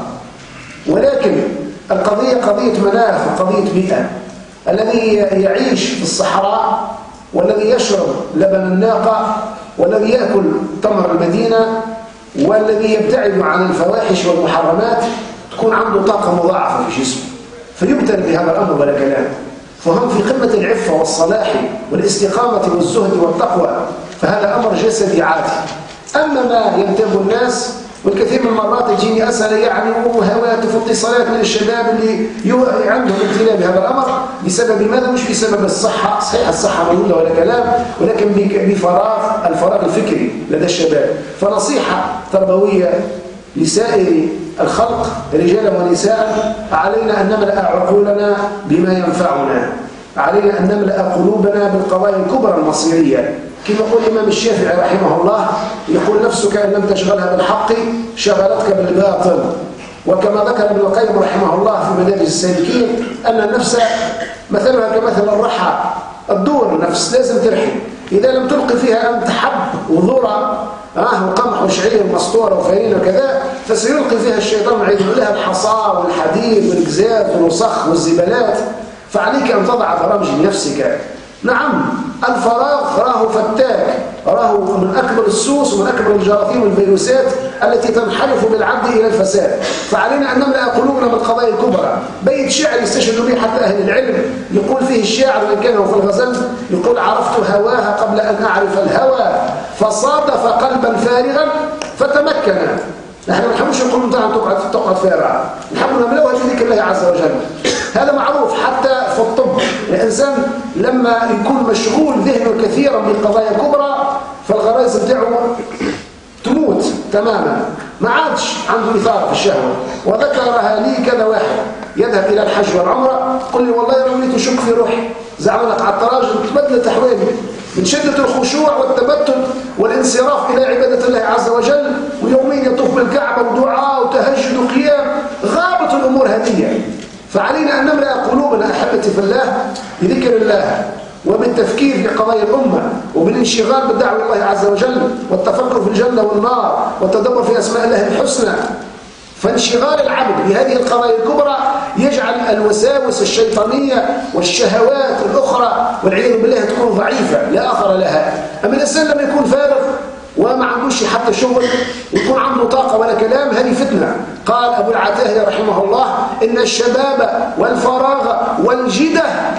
ولكن القضية قضية مناخ وقضية بيئة. الذي يعيش في الصحراء، والذي يشرب لبن الناقة، والذي يأكل تمر المدينة، والذي يبتعد عن الفواحش والمحرمات، تكون عنده طاقة مضاعفة في جسمه، فيبتل بهذا الأمر ولا كلام. فهم في قمة العفة والصلاح والاستقامة والزهد والتقوى، فهذا أمر جسدي عادي. أما ما ينتاب الناس، والكثير من المرات يجيني أسأل يعني هواتف اتصالات من الشباب اللي عندهم ابتلاء بهذا الأمر بسبب ماذا؟ مش بسبب الصحة، صحيح الصحة موجودة ولا كلام، ولكن بفراغ الفراغ الفكري لدى الشباب. فنصيحة تربوية لسائر الخلق رجالا ونساء: علينا أن نملأ عقولنا بما ينفعنا، علينا أن نملأ قلوبنا بالقضايا الكبرى المصيرية. كما يقول الإمام الشافعي رحمه الله، يقول: نفسك إن لم تشغلها بالحق شغلتك بالباطل. وكما ذكر ابن القيم رحمه الله في مدارج السالكين أن النفس مثلها كمثل الرحى، الدور النفس لازم ترحي، إذا لم تلقي فيها أنت حب وذرة آه وقمح وشعير ومسطورة وفرينة وكذا، فسيلقي فيها الشيطان ويعيد لها الحصى والحديد والجزاز والوسخ والزبالات. فعليك أن تضع برامج لنفسك. نعم، الفراغ راه فتاك، راه من أكبر السوس ومن أكبر الجراثيم والفيروسات التي تنحرف بالعبد إلى الفساد. فعلينا أن نملأ قلوبنا بالقضايا الكبرى. بيت شعر يستشهد به حتى أهل العلم، يقول فيه الشاعر وإن كان في الغزل، يقول: عرفت هواها قبل أن أعرف الهوى، فصادف قلبا فارغا فتمكن. نحن ما نحبش نقول متاع تقعد تقعد فارغة، نحب نملأها بذكر الله عز وجل. هذا معروف حتى في الطب. الإنسان لما يكون مشغول ذهنه كثيرا بقضايا كبرى فالغرائز بتاعه تموت تماما، ما عادش عنده إثارة في الشهوة. وذكرها لي كذا واحد يذهب إلى الحج والعمرة، قل لي والله رميت شك في روحي، زعلت على التراجل، تبدلت أحوالي من شدة الخشوع والتبتل والانصراف إلى عبادة الله عز وجل، ويومين يطوف بالكعبة ودعاء وتهجد وقيام، غابت الأمور هذه. فعلينا أن نملأ قلوبنا أحبتي في الله بذكر الله وبالتفكير في قضايا الأمة وبالانشغال بالدعوة الله عز وجل والتفكر في الجنة والنار والتدبر في أسماء الله الحسنى. فانشغال العبد بهذه القضايا الكبرى يجعل الوساوس الشيطانية والشهوات الأخرى والعياذ بالله تكون ضعيفة لا أثر لها. أما الإنسان لما يكون فارغ وما عندوش حتى شغل يكون عنده طاقة ولا كلام، هذه فتنة. قال أبو العتاهية رحمه الله: إن الشباب والفراغ والجدة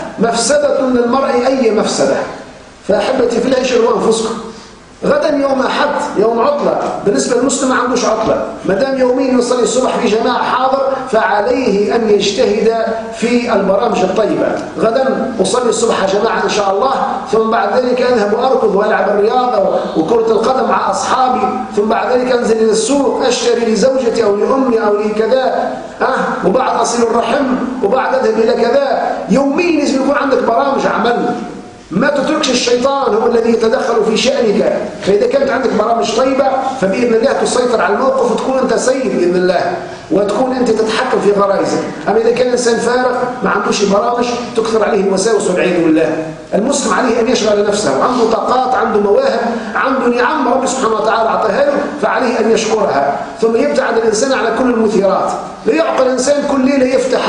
مفسدة للمرء أي مفسدة. فأحبتي في الله شغلوا أنفسكم. غدا يوم أحد يوم عطلة، بالنسبة للمسلم ما عندوش عطلة، ما دام يومين يصلي الصبح في جماعة حاضر فعليه أن يجتهد في البرامج الطيبة. غدا أصلي الصبح جماعة إن شاء الله، ثم بعد ذلك أذهب وأركض وألعب الرياضة وكرة القدم مع أصحابي، ثم بعد ذلك أنزل إلى السوق أشتري لزوجتي أو لأمي أو لكذا، أه وبعد أصل الرحم، وبعد أذهب إلى كذا. يومين لازم يكون عندك برامج عمل، ما تتركش الشيطان هو الذي يتدخل في شأنك. فإذا كانت عندك برامج طيبة فبإذن الله تسيطر على الموقف وتكون أنت سيد بإذن الله، وتكون أنت تتحكم في غرائزك. أما إذا كان إنسان فارغ ما عندوش برامج تكثر عليه الوساوس والعياذ بالله. المسلم عليه أن يشغل نفسه، عنده طاقات، عنده مواهب، عنده نعم رب سبحانه وتعالى أعطاها له، فعليه أن يشكرها. ثم يبتعد الإنسان على كل المثيرات. لا يعقل الإنسان كل ليلة يفتح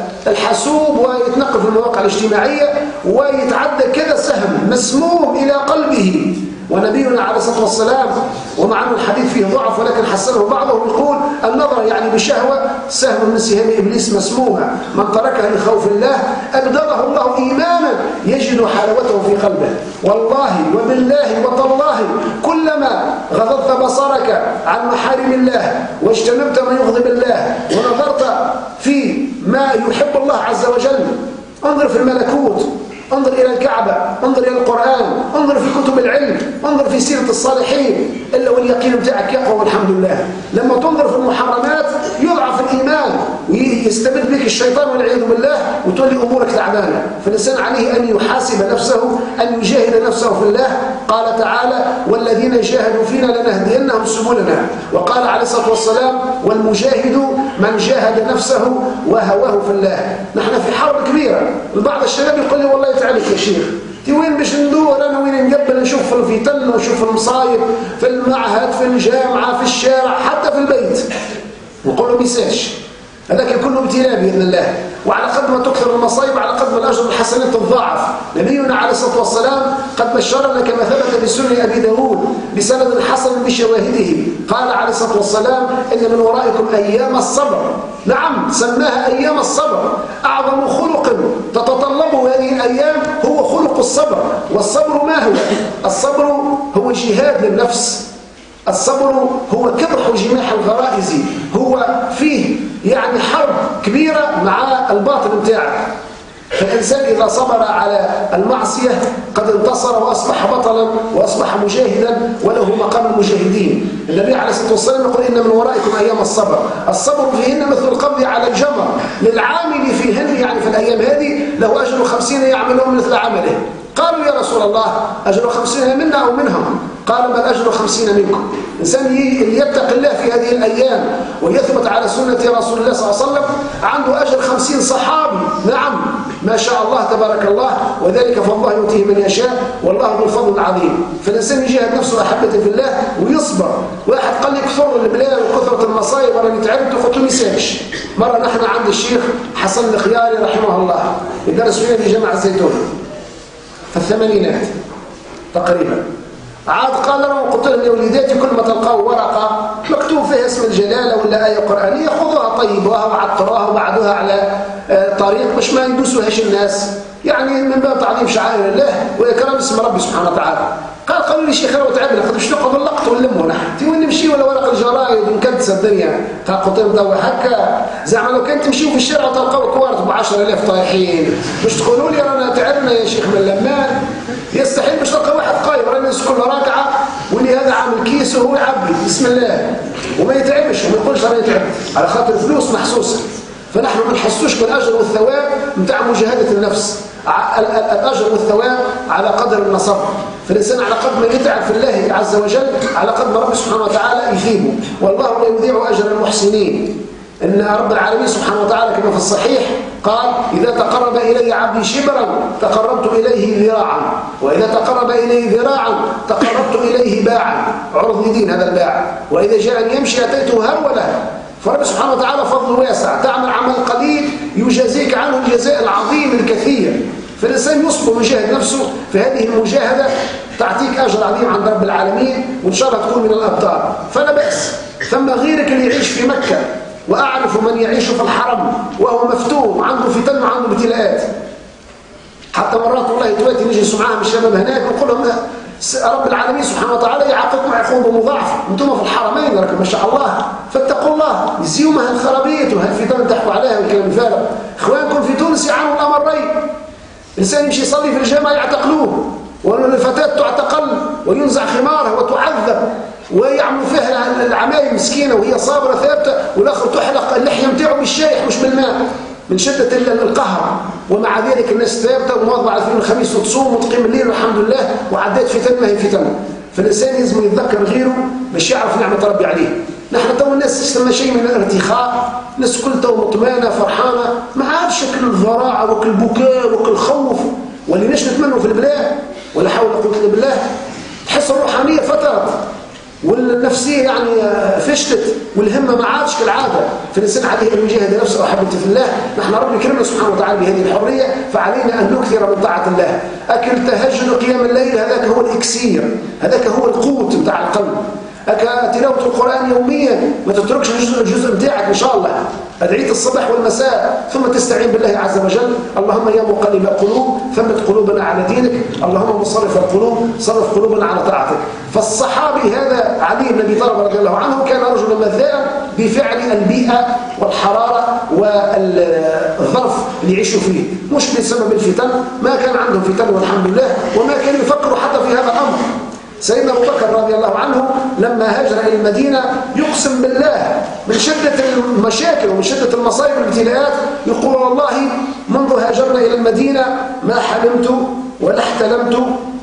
الحاسوب ويتنقل في المواقع الاجتماعية ويتعدى كذا سهم مسموم إلى قلبه. ونبينا عليه الصلاة والسلام ومع أن الحديث فيه ضعف ولكن حسنه بعضهم يقول: النظر يعني بشهوة سهم من سهام إبليس مسمومة، من تركها لخوف الله أبدله الله إيمانا يجد حلاوته في قلبه. والله وبالله وتالله كلما غضضت بصرك عن محارم الله واجتنبت ما يغضب الله ونظرت في ما يحب الله عز وجل، انظر في الملكوت، انظر إلى الكعبة، انظر إلى القرآن، انظر في كتب العلم، انظر في سيرة الصالحين، إلا واليقين بتاعك يقوى والحمد لله. لما تنظر في المحرمات يضعف الإيمان ويستبد بك الشيطان والعياذ بالله وتولي أمورك تعبانة. فالإنسان عليه أن يحاسب نفسه، أن يجاهد نفسه في الله. قال تعالى: والذين جاهدوا فينا لنهدينهم سبلنا. وقال عليه الصلاة والسلام: والمجاهد من جاهد نفسه وهواه في الله. نحن في حرب كبيرة. البعض الشباب يقول لي: والله تعالك يا شيخ، تي وين باش ندور انا وين نقبل نشوف في الفتن ونشوف المصايب في المعهد في الجامعه في الشارع حتى في البيت، نقول له ميساج. هذاك كله ابتلاء باذن الله، وعلى قد ما تكثر المصايب على قد ما الاجر الحسنات تضاعف. نبينا عليه الصلاه والسلام قد بشرنا كما ثبت في سنن ابي داود بسند حسن بشواهده. قال عليه الصلاه والسلام: ان من ورائكم ايام الصبر. نعم، سماها ايام الصبر. اعظم خلق تتطلبه هذه الايام هو خلق الصبر. والصبر ما هو؟ الصبر هو جهاد للنفس، الصبر هو كبح جماح الغرائز، هو فيه يعني حرب كبيرة مع الباطل بتاعك. فالإنسان إذا صبر على المعصية قد انتصر وأصبح بطلا وأصبح مجاهدا وله مقام المجاهدين. النبي عليه الصلاة والسلام يقول: إن من ورائكم أيام الصبر، الصبر فيهن مثل القبض على الجمر، للعامل فيهن يعني في الأيام هذه له أجر خمسين يعملون مثل عمله. قالوا: يا رسول الله أجر خمسين منا أو منهم؟ قال: بل أجر خمسين منكم. إنسان يتق الله في هذه الأيام ويثبت على سنة رسول الله صلى الله عليه وسلم عنده أجر خمسين صحابي. نعم، ما شاء الله تبارك الله، وذلك فالله يؤتيه من يشاء والله ذو الفضل العظيم. فالإنسان يجاهد نفسه أحبته في الله ويصبر. واحد قال لي: كثر البلاد وكثرة المصايب وأنا تعبت. قلت له: ميساش. مرة نحن عند الشيخ حسن الخياري رحمه الله يدرس فينا في جامعة الزيتون في الثمانينات تقريبا. عاد قال لهم قلت لهم يا وليداتي كل ما تلقوا ورقة مكتوب فيها اسم الجلالة ولا آية قرآنية خذوها طيبوها وعطروها وبعدوها على طريق باش ما يدوسوهاش الناس، يعني من باب تعظيم شعائر الله وإكرام اسم ربي سبحانه وتعالى. قال قالوا لي شيخ لو تعبنا قد باش نقعد نلقط ونلموا نحن وين نمشي ولا ورق الجرايد ونكدس الدنيا. قال قلت لهم دوا هكا زعما لو كان تمشيوا في الشارع وتلقاو كوارت ب عشرة آلاف طايحين باش تقولوا لي رانا تعبنا يا شيخ من لمان، يستحيل باش تلقى واحد قايم راه الناس كلها راكعه واللي هذا عامل كيس وهو يعبي بسم الله وما يتعبش وما يقولش راه يتعب على خاطر فلوس محسوسه. فنحن ما نحسوش بالاجر والثواب نتاع مجاهده النفس، الاجر والثواب على قدر النصب. فالإنسان على قدر ما يتعب في الله عز وجل على قدر ما رب سبحانه وتعالى يثيبه، والله لا يضيع أجر المحسنين. إن رب العالمين سبحانه وتعالى كما في الصحيح قال إذا تقرب إلي عبدي شبرا تقربت إليه ذراعا، وإذا تقرب إليه ذراعا تقربت إليه باعا، عرض دين هذا الباع، وإذا جاءني يمشي أتيته هرولة. فرب سبحانه وتعالى فضل واسع، تعمل عمل قليل يجازيك عنه الجزاء العظيم الكثير. فالإنسان يصبر ويجاهد نفسه في هذه المجاهدة تعطيك أجر عظيم عند رب العالمين وإن شاء الله تكون من الأبطال. فلا بأس، ثم غيرك اللي يعيش في مكة، وأعرف من يعيش في الحرم وهو مفتون وعنده فتن وعنده ابتلاءات. حتى مرات والله تواتي نجلس معاهم الشباب هناك ونقول لهم رب العالمين سبحانه وتعالى يعاقبكم عقوبة مضاعفة، انتم في الحرمين لكن ما شاء الله فاتقوا الله يزيوم هالخرابيط وهالفتن تحكوا عليها والكلام الفارغ. اخوانكم في تونس يعانوا الامرين، الانسان يمشي يصلي في الجامع يعتقلوه، والفتاة تعتقل وينزع خمارها وتعذب ويعملوا فيها العمايل مسكينة وهي صابرة ثابتة، والآخر تحلق اللحية متاعه بالشايح مش بالماء من شدة القهر، ومع ذلك الناس ثابتة ومواظبة على الاثنين والخميس وتصوم وتقيم الليل والحمد لله وعدات فتن ما هي فتن. فالإنسان لازم يتذكر غيره باش يعرف نعمة ربي عليه. نحن تو الناس تسمى شيء من الارتخاء، الناس كل تو مطمئنة فرحانة، ما عادش كل الضراعة وكل البكاء وكل الخوف واللي ناش نتمنوا في البلاد ولا حول ولا قوة الا بالله. تحس الروحانية فترت والنفسية يعني فشتت والهمة ما عادش كالعادة. فالإنسان عليه أن يجاهد نفسه وحبيبتي في الله. نحن ربنا كرمنا سبحانه وتعالى بهذه الحرية، فعلينا أن نكثر من طاعة الله. أكل تهجد قيام الليل هذاك هو الإكسير، هذاك هو القوت بتاع القلب. أكا تلاوة القرآن يوميا، ما تتركش الجزء الجزء بتاعك إن شاء الله، أدعية الصباح والمساء، ثم تستعين بالله عز وجل. اللهم يا مقلب القلوب ثبت قلوبنا على دينك، اللهم مصرف القلوب صرف قلوبنا على طاعتك. فالصحابي هذا علي بن أبي طالب رضي الله عنه كان رجلا مذاء بفعل البيئة والحرارة والظرف اللي يعيشوا فيه، مش بسبب الفتن، ما كان عندهم فتن والحمد لله، وما كانوا يفكروا حتى في هذا الأمر. سيدنا أبو بكر رضي الله عنه لما هاجر إلى المدينة يقسم بالله من شدة المشاكل ومن شدة المصائب والابتلاءات يقول والله منذ هاجرنا إلى المدينة ما حلمت ولا احتلمت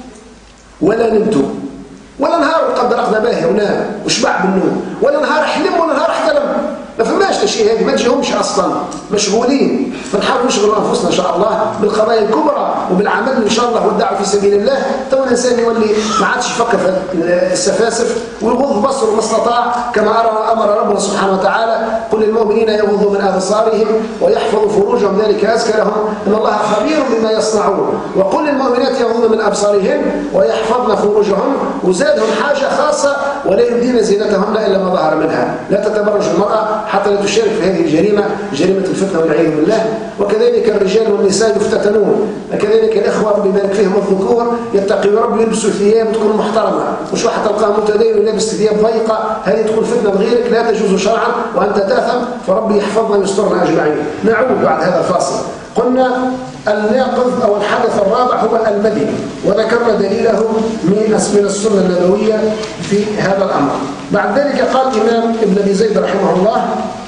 ولا نمت ولا نهار قد درقنا باهي ونام وشبع بالنوم، ولا نهار حلم ولا نهار احتلم. ما فماش الشيء هذه، ما تجيهمش اصلا، مشغولين. فنحاول نشغل انفسنا ان شاء الله بالقضايا الكبرى وبالعمل ان شاء الله والدعوه في سبيل الله. تو الانسان يولي ما عادش يفكر في السفاسف ويغض بصره ما استطاع، كما امر ربنا سبحانه وتعالى قل للمؤمنين يغضوا من ابصارهم ويحفظوا فروجهم ذلك ازكى لهم ان الله خبير بما يصنعون، وقل للمؤمنات يغضن من ابصارهن ويحفظن فروجهن، وزادهم حاجه خاصه ولا يبدين زينتهن الا ما ظهر منها. لا تتبرج المراه حتى لا تشارك في هذه الجريمة، جريمة الفتنة والعياذ بالله. وكذلك الرجال والنساء يفتتنون، كذلك الإخوة ربي يبارك فيهم الذكور يتقوا ربي يلبسوا ثياب تكون محترمة، مش واحد تلقاه متدين ولابس ثياب ضيقة، هذه تكون فتنة بغيرك لا تجوز شرعا وأنت تأثم. فربي يحفظنا ويسترنا أجمعين. نعود بعد هذا الفاصل. قلنا الناقض أو الحدث الرابع هو المذي، وذكرنا دليله من من السنة النبوية في هذا الأمر. بعد ذلك قال الإمام ابن أبي زيد رحمه الله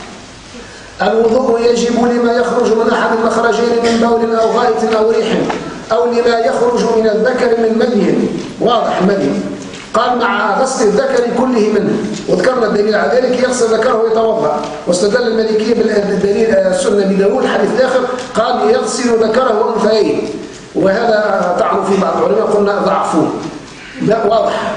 الوضوء يجب لما يخرج من أحد المخرجين من بول أو غائط أو ريح أو لما يخرج من الذكر من مذي. واضح مذي. قال مع غسل الذكر كله منه، وذكرنا الدليل على ذلك يغسل ذكره ويتوضا. واستدل المالكية بالدليل السنة بداود حديث آخر قال يغسل ذكره وأنثيه، وهذا طعن في بعض العلماء قلنا ضعفوه. لا واضح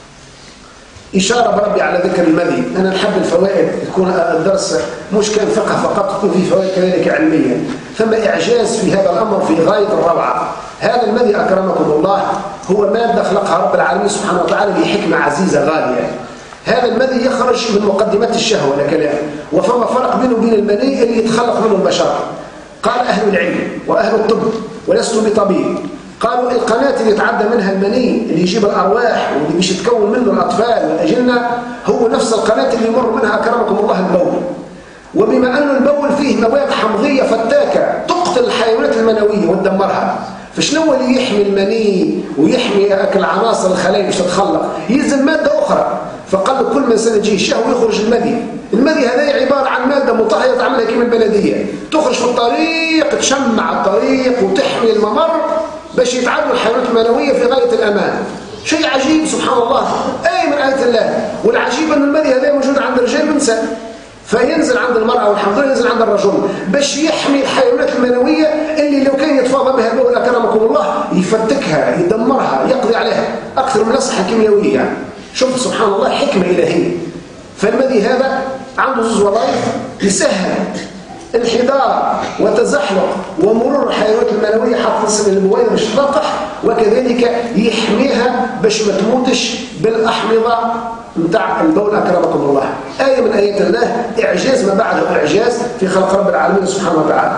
إشارة بربي على ذكر المذي. أنا نحب الفوائد تكون الدرس مش كان فقه فقط، تكون فيه فوائد كذلك علمية. ثم إعجاز في هذا الأمر في غاية الروعة. هذا المذي أكرمكم الله هو مادة خلقها رب العالمين سبحانه وتعالى بحكمة عزيزة غالية. هذا المذي يخرج من مقدمات الشهوة لا كلام، وفما فرق بينه وبين المني اللي يتخلق منه البشر. قال أهل العلم وأهل الطب ولست بطبيب، قالوا القناة اللي يتعدى منها المني اللي يجيب الأرواح واللي بيش يتكون منه الأطفال والأجنة هو نفس القناة اللي يمر منها أكرمكم الله البول. وبما أن البول فيه مواد حمضية فتاكة تقتل الحيوانات المنوية وتدمرها، فشنو اللي يحمي المني ويحمي العناصر الخلايا باش تتخلق؟ يلزم مادة أخرى. فقال له كل ما سنة تجي الشهوة يخرج المذي. المذي هذا عبارة عن مادة مطهية تعملها كيما البلدية، تخرج في الطريق تشمع الطريق وتحمي الممر باش يتعدوا الحيوانات المنوية في غاية الأمان. شيء عجيب سبحان الله، أي من آية الله. والعجيب أن المذي هذا موجود عند الرجال والنساء، فينزل عند المرأة والحمد لله ينزل عند الرجل باش يحمي الحيوانات المنوية اللي لو كان يتفاضى بها البول أكرمكم الله يفتكها يدمرها يقضي عليها أكثر من الصحة الكيميائية. يعني شوف سبحان الله حكمة إلهية. فالمذي هذا عنده زوج وظائف، يسهل انحدار وتزحلق ومرور الحيوانات المنوية حتى تصل للبويضة باش تلقح، وكذلك يحميها باش ما تموتش بالأحمضة نتاع البول أكرمكم الله. آية من آيات الله، إعجاز ما بعده إعجاز في خلق رب العالمين سبحانه وتعالى.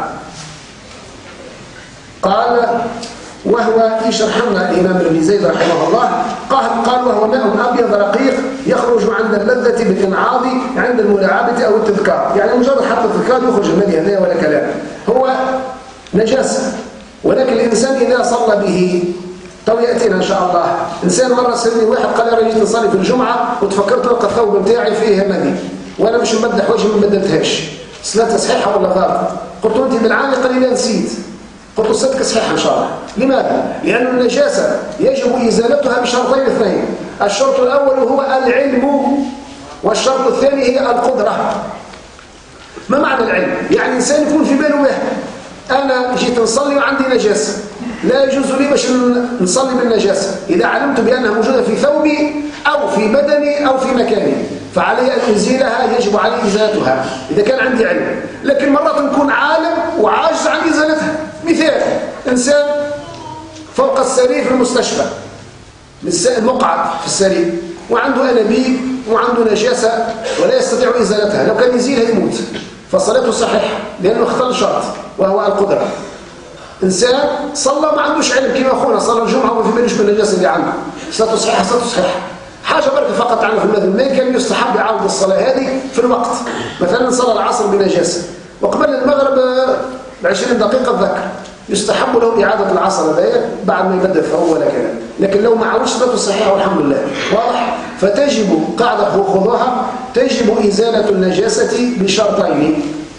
قال وهو يشرح لنا الإمام ابن زيد رحمه الله، قال قال وهو ماء أبيض رقيق يخرج عند اللذة بالإنعاض عند الملاعبة أو التذكار. يعني مجرد حتى التذكار يخرج المذي هذا ولا كلام. هو نجاسة، ولكن الإنسان إذا صلى به تو يأتينا إن شاء الله. إنسان مرة سألني واحد قال لي رجيت نصلي في الجمعة وتفكرت نلقى الثوب بتاعي فيه مذي وأنا مش ممدح وجهي ما بدلتهاش، صلاتها صحيحة ولا غلط؟ قلت له أنت بالعاني؟ قال لي لا نسيت. قلت له صدق صحيحة إن شاء الله. لماذا؟ لأن النجاسة يجب إزالتها بشرطين اثنين. الشرط الأول هو العلم، والشرط الثاني هي القدرة. ما معنى العلم؟ يعني إنسان يكون في باله به أنا جيت نصلي وعندي نجاسة، لا يجوز لي باش نصلي بالنجاسة. إذا علمت بأنها موجودة في ثوبي أو في بدني أو في مكاني فعلي أن أزيلها، يجب علي إزالتها إذا كان عندي علم. لكن مرات نكون عالم وعاجز عن إزالتها. مثال إنسان فوق السرير في المستشفى، مقعد في السرير وعنده أنابيب وعنده نجاسة ولا يستطيع إزالتها، لو كان يزيلها يموت، فصلاته صحيحة لأنه اختل شرط وهو القدرة. إنسان صلى ما عندوش علم كما أخونا صلى الجمعة وما في بالوش بالنجاسة اللي عنده، صلاته صحيحة صلاته صحيحة. حاجة بركة فقط عنه في المذهب، ما كان يستحب يعاود الصلاة هذه في الوقت. مثلا صلى العصر بنجاسة وقبل المغرب بعشرين دقيقة ذكر، يستحب له إعادة العصر هذايا بعد ما يبدأ الثوب ولا كلام. لكن لو ما عاودش صلاته صحيحة والحمد لله. واضح؟ فتجب قاعدة خذوها، تجب إزالة النجاسة بشرطين.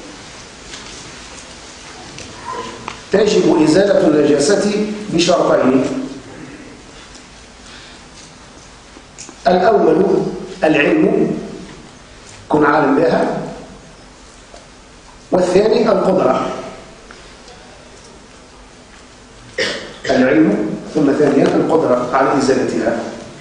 تجب إزالة النجاسة بشرطين. الأول العلم، كن عالم بها، والثاني القدرة. العلم ثم ثانيا القدرة على إزالتها.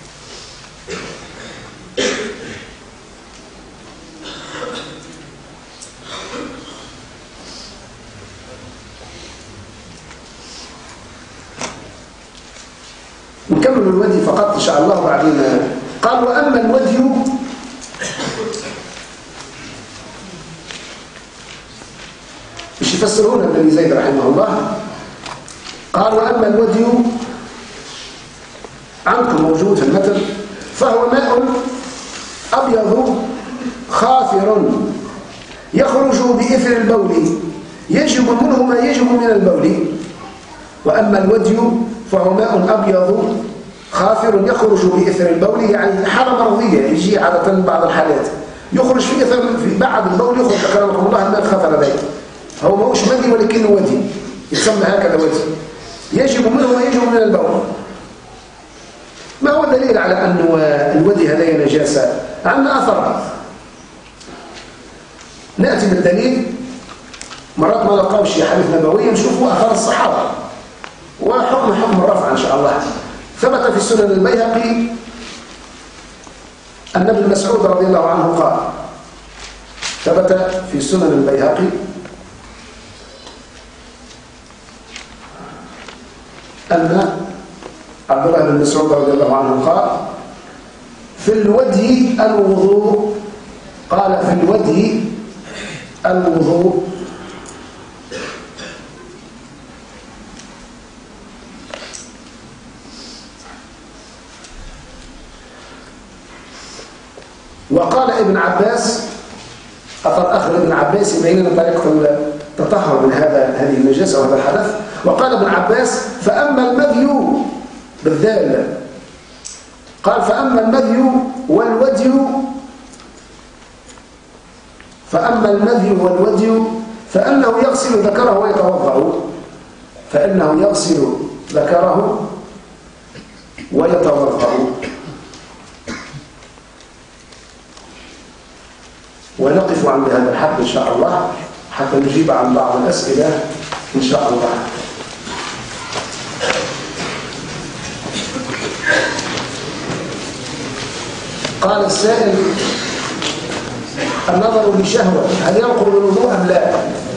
نكمل الودي فقط إن شاء الله بعدين. قال وأما الودي ايش يفسرون ابن زيد رحمه الله؟ قال وأما الودي عندكم موجود في المتن، فهو ماء أبيض خاثر يخرج بإثر البول يجب منه ما يجب من البول. وأما الودي فهو ماء أبيض خاثر يخرج بإثر البول، يعني حالة مرضية يجي عادة بعض الحالات يخرج في إثر في بعد البول يخرج أكرمكم الله الماء الخاثر هذا، هو ما هوش مذي ولكنه ودي، يسمى هكذا ودي، يجب منه ما يجب من البول. ما هو الدليل على أن الودي هذا نجاسة؟ عندنا أثر، نأتي بالدليل. مرات ما نلقاوش حديث نبوي نشوفوا أثر الصحابة وحكم حكم الرفع إن شاء الله. ثبت في سنن البيهقي أن ابن مسعود رضي الله عنه قال، ثبت في سنن البيهقي أن عبد الله بن مسعود رضي الله عنه قال في الودي الوضوء، قال في الودي الوضوء. وقال ابن عباس، فقد أخذ ابن عباس يبين لنا طريقة التطهر من هذا هذه النجاسة وهذا الحدث. وقال ابن عباس فأما المذي بالذال، قال فأما المذي والودي، فأما المذي والودي فأنه يغسل ذكره ويتوضأ، فإنه يغسل ذكره ويتوضأ. ونقف عند هذا الحد إن شاء الله حتى نجيب عن بعض الأسئلة إن شاء الله. قال السائل النظر بشهوة هل ينقض الوضوء أم لا؟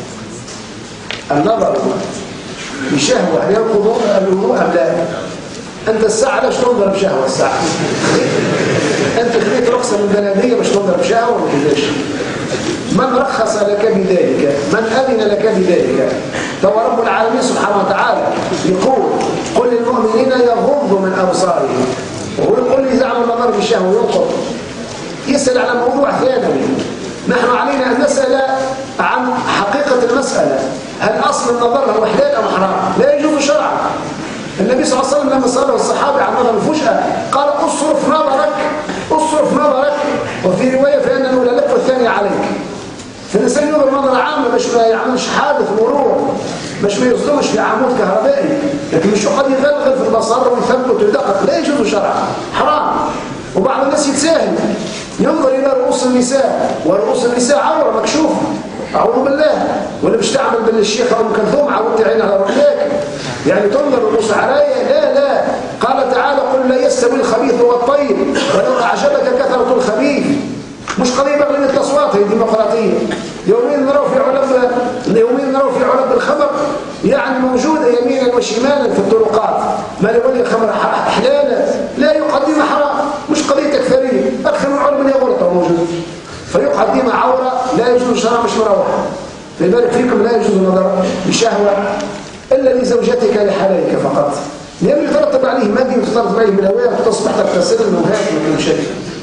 النظر بشهوة هل ينقض الوضوء أم لا؟ أنت الساعة ليش تنظر بشهوة الساعة؟ أنت خليت رخصة من البلدية مش تنظر بشهوة ولا كيفاش؟ من رخص لك بذلك؟ من أذن لك بذلك؟ تو رب العالمين سبحانه وتعالى يقول قل للمؤمنين يغضوا من أبصارهم، وهو يقول لي زعم النظر بالشهوة ينقض. يسأل على موضوع ثانوي، نحن علينا أن نسأل عن حقيقة المسألة، هل أصل النظر هو حلال أم حرام؟ لا يجوز شرعا. النبي صلى الله عليه وسلم لما سأله الصحابة عن نظر الفجأة قال اصرف نظرك اصرف نظرك، وفي رواية فإنه لا لك والثاني عليك. فالإنسان ينظر نظرة عامة مش ما يعملش حادث مرور، مش ما يصدمش في عمود كهربائي، لكن مش قد يغلغل في البصر ويثبت ويدقق، لا يجوز شرعا، حرام. وبعض الناس يتساهل ينظر إلى رؤوس النساء، ورؤوس النساء عورة مكشوفة، أعوذ بالله. ولا مش تعمل بالشيخ أم كلثوم عودت عين على رؤياك، يعني تنظر رؤوس عرايا، لا لا. قال تعالى قل لا يستوي الخبيث والطيب ولو أعجبك كثرة الخبيث. مش قضية بقى من التصوات، هي ديمقراطية. يومين نروا في علب يومين نروا في علب الخمر يعني موجودة يمينا وشمالا في الطرقات، ما يقول الخمر حلالا، لا يقدم حرام، مش قضية تكثيرية، أكثر من علب يغلطة موجود فيقدم عورة لا يجوز شرع مش مروحة. فيبارك فيكم لا يجوز النظر بشهوة إلا لزوجتك لحلالك فقط، لأنه يترتب عليه مادي وتترتب عليه ملوية وتصبح تغتسل وهذا من شيء.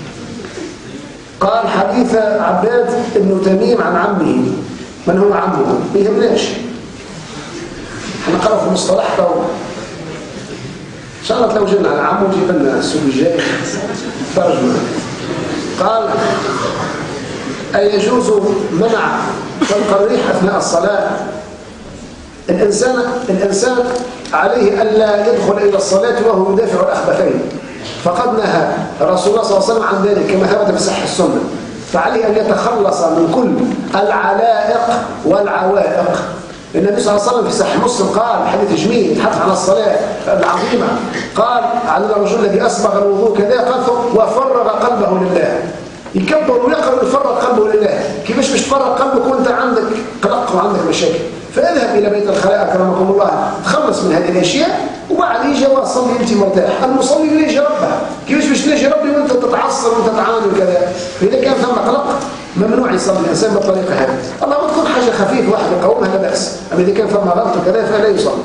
قال حديث عباد بن تميم عن عمه، من هو عمه؟ ما يهمناش، احنا نقرأ في المصطلح تو ان شاء الله لو جبنا على عمه جيب لنا السوق الجاي ترجمة. قال أيجوز منع طلق الريح أثناء الصلاة؟ الإنسان الإنسان عليه ألا يدخل إلى الصلاة وهو يدافع الأخبثين، فقد نهى رسول الله صلى الله عليه وسلم عن ذلك كما ثبت في صحيح السنة. فعليه أن يتخلص من كل العلائق والعوائق. النبي صلى الله عليه وسلم في صحيح مسلم قال حديث جميل يتحدث عن الصلاة العظيمة، قال عن الرجل الذي أسبغ الوضوء كذا قال وفرغ قلبه لله، يكبر ويقرأ ويفرغ قلبه لله. كيفاش مش تفرغ قلبك وانت عندك قلق وعندك مشاكل؟ فاذهب إلى بيت الخلاء أكرمكم الله، تخلص من هذه الأشياء وبعد يجي وصلي أنت مرتاح. المصلي يلاقي ربه، كيفاش مش تلاقي ربي وانت تتعصر وانت تعاني وكذا؟ فإذا كان ثم قلق ممنوع يصلي الإنسان بالطريقة هذه. الله تكون حاجة خفيفة واحد يقومها لا بأس، أما إذا كان ثم غلط وكذا فلا يصلي.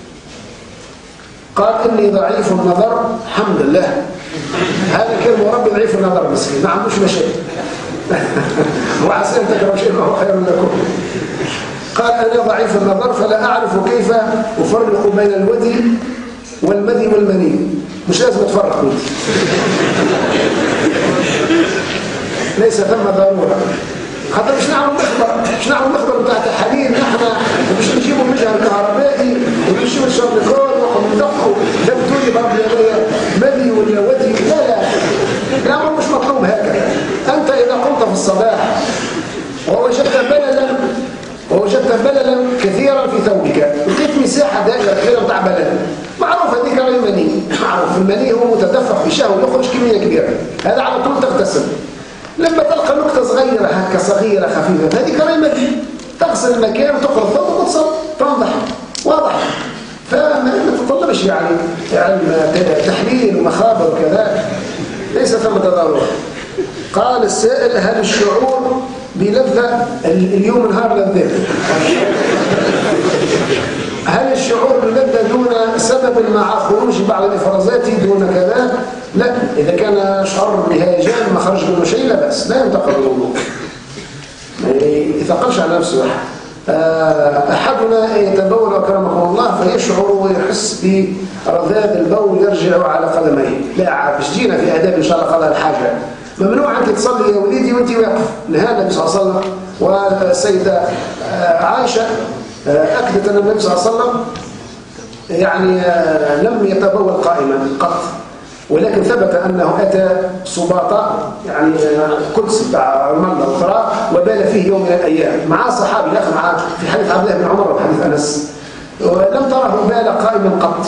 قال إني ضعيف النظر، الحمد لله هذا كلمة ربي ضعيف النظر مسكين ما عندوش مشاكل وعسى أن تكرهوا شيئا وهو خير لكم. قال أنا ضعيف النظر فلا أعرف كيف أفرق بين الودي والمدي والمني. مش لازم تفرق انت ليس ثم ضرورة. حتى مش نعمل مخبر مش نعمل مخبر بتاع تحاليل، نحن مش نجيبوا المجهر الكهربائي ونجيبوا الشرنيكور ونضخوا ده بتقولي برضه يا مدي ولا ودي، لا لا الأمر مش مطلوب هكذا. أنت إذا قمت في الصباح ووجدت بللا ووجدت بللا كثيرا في ثوبك، لقيت مساحة دائرة كثيرة بتاع بلل، معروف هذيك رأي المني، معروف المني هو متدفق بشهوة يخرج كمية كبيرة، هذا على طول تغتسل. لما تلقى نقطة صغيرة هكا صغيرة خفيفة هذه كريمة مدي، تغسل المكان وتقرأ الثوب وتصل تنضح واضح. فما تتطلبش يعني علم تحليل ومخابر وكذا، ليس ثم ضرورة. قال السائل: هل الشعور بلذة اليوم نهار لذة؟ هل الشعور بلذة دون سبب مع خروج بعض الإفرازات دون كذا؟ لا، إذا كان شعور بهيجان ما خرج منه شيء لا بأس، لا ينتقل الوضوء، ما يثقلش على نفسه. أحدنا يتبول أكرمكم الله فيشعر ويحس برذاذ البول يرجع على قدميه. لا عارف جينا في آداب إن شاء الله قضاء الحاجة. ممنوع أنك تصلي يا وليدي وأنت واقف. نهى النبي صلى الله عليه وسلم، والسيدة عائشة أكدت أن النبي صلى الله عليه وسلم يعني لم يتبول قائما قط، ولكن ثبت أنه أتى سباطة يعني كرسي بتاع رملة وثراء وبال فيه يوم من الأيام مع صحابي الأخ مع في حديث عبد الله بن عمر وحديث أنس، ولم تره بال قائما قط،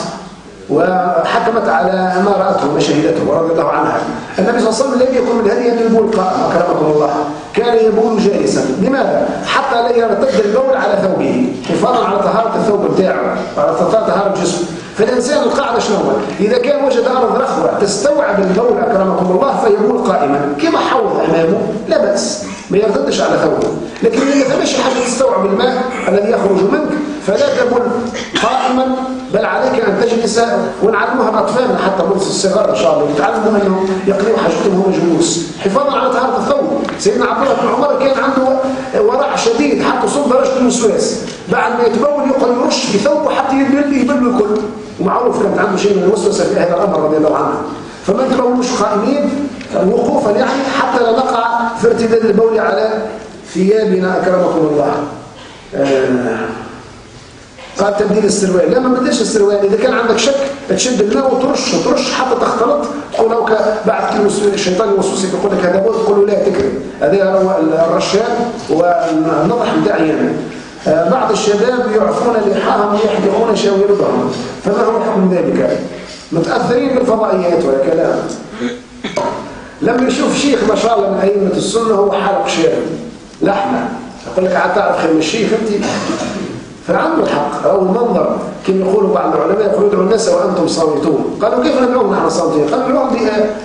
وحكمت على ما رأته وشهدته ورضي الله عنها. النبي صلى الله عليه وسلم لم يكن من هديه أن يبول قائما أكرمكم الله، كان يبول جالسا. لماذا؟ حتى لا يرتد البول على ثوبه حفاظا على طهارة الثوب بتاعه وعلى طهارة جسمه. فالإنسان القاعدة شنو هو؟ إذا كان وجد أرض رخوة تستوعب البول أكرمكم الله فيبول قائما كما حوض أمامه لا بأس، ما يرتدش على ثوبه. لكن إذا ما فيش حاجة تستوعب الماء الذي يخرج منك فلا تبول قائما، بل عليك أن تجلس، ونعلمها أطفالنا حتى منذ الصغر إن شاء الله يتعلموا أنه يقضوا حاجتهم وهو جلوس حفاظا على طهارة الثوب. سيدنا عبد الله بن عمر كان عنده ورع شديد حتى صوب درجة الوسواس، بعد ما يتبول يقعد يرش في ثوبه حتى يبل يبل الكل، ومعروف كانت عنده شيء من الوسوسة في هذا الأمر رضي الله عنه. فما تبولوش قائمين وقوفا يعني حتى لا نقع في ارتداد البول على ثيابنا أكرمكم الله. آه قال تبديل السروال، لا ما بديش السروال. إذا كان عندك شك تشد الماء وترش وترش حتى تختلط، تقول لو بعد الشيطان يوسوسك يقول لك هذا بول، تقول له لا تكرم، هذا هو الرشاد والنضح بتاع عينه. آه بعض الشباب يعفون لحاهم ويحدقون شاوربهم، فما هو حكم ذلك؟ متأثرين بالفضائيات ولا كلام. لما يشوف شيخ ما شاء الله من أئمة السنة هو حلق شارب لحمة، يقول لك عاد تعرف خير من الشيخ أنت، فعنده الحق. أو المنظر كما يقولوا بعض العلماء يقولوا ادعوا الناس وأنتم صامتون. قالوا كيف ندعوهم نحن صامتين؟ قالوا ندعوهم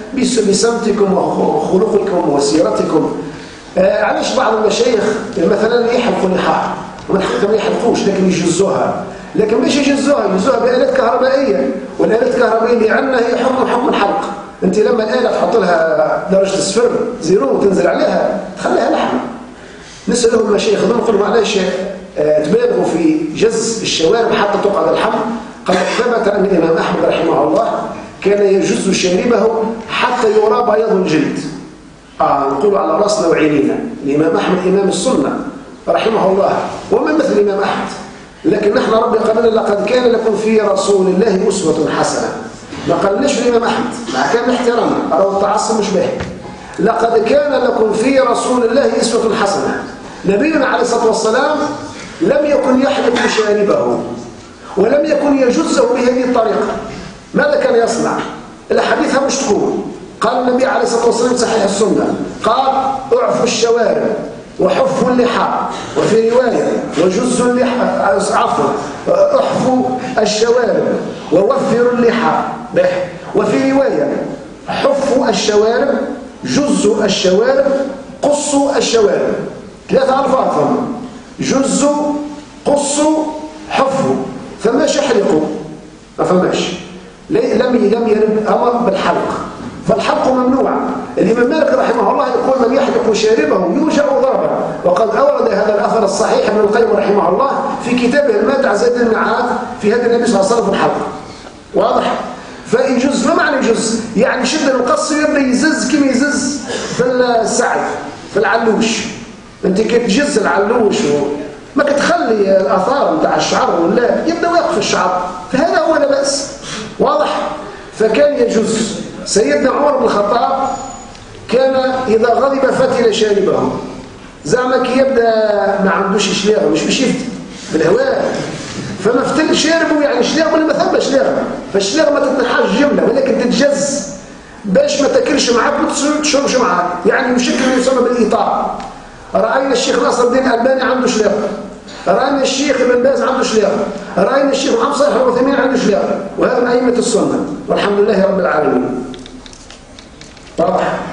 بسمتكم وخلقكم وسيرتكم. آه علاش بعض المشايخ مثلا يحلقوا لحاهم وما يحلقوش لكن يجزوها، لكن مش يجزوها يجزوها بآلات كهربائية، والآلات الكهربائية اللي عندنا هي حكم حكم الحلق. انت لما الآلة تحط لها درجة الصفر زيرو وتنزل عليها تخليها لحمة. نسألهم المشايخ ضمن نقول معلش اه تبالغوا في جز الشوارب حتى تقعد اللحم. قد ثبت أن الإمام أحمد رحمه الله كان يجز شاربه حتى يرى بياض الجلد. آه نقول على رأسنا وعينينا. الإمام أحمد إمام السنة رحمه الله ومن مثل الإمام أحمد، لكن نحن ربي قال لقد كان لكم في رسول الله أسوة حسنة. ما قالناش في الإمام أحمد مع كامل احترامنا، أرى التعصب مش باهي. لقد كان لكم في رسول الله أسوة حسنة. نبينا عليه الصلاة والسلام لم يكن يحلق شاربه ولم يكن يجزه بهذه الطريقة. ماذا كان يصنع؟ الحديث مش تقول قال النبي عليه الصلاة والسلام صحيح السنة قال اعفوا الشوارب وحفوا اللحى، وفي رواية وجزوا اللحى، عفوا احفوا الشوارب ووفروا اللحى، وفي رواية حفوا الشوارب جزوا الشوارب قصوا الشوارب. ثلاثة ألفاظ فهم: جزوا قصوا حفوا. فماش يحلقوا، ما فماش، لم لم يرد أمر بالحلق، فالحلق ممنوع. الإمام مالك رحمه الله يقول من يحلق شاربه يوجع ضربا، وقد أورد هذا الأثر الصحيح ابن القيم رحمه الله في كتابه المادع زاد المعاد في هذا النبي صلى الله عليه وسلم في الحلق. واضح؟ فيجز. ما معنى يجز؟ يعني شد القص يبدأ يزز كما يزز في السعد في العلوش. انت كيف تجز العلوش ما كتخلي الآثار بتاع الشعر ولا يبدأ يقف الشعر، فهذا هو لا بأس. واضح؟ فكان يجز. سيدنا عمر بن الخطاب كان إذا غضب فتل شاربه، زعما كي يبدأ ما عندوش شلاغ مش بشيفتي بالهواء، فما فتل شاربه يعني شلاغ ولا ما ثم شلاغ، فالشلاغ ما تتنحاش جملة ولكن تتجز باش ما تاكلش معاك وما تشربش معاك، يعني بشكل يسمى بالإيطاء. رأينا الشيخ ناصر الدين الألباني عنده شلاغ رأينا الشيخ ابن باز عنده شلاغة، رأينا الشيخ محمد صالح العثيمين عنده شلاغة، وهذا من أئمة السنة والحمد لله رب العالمين. واضح؟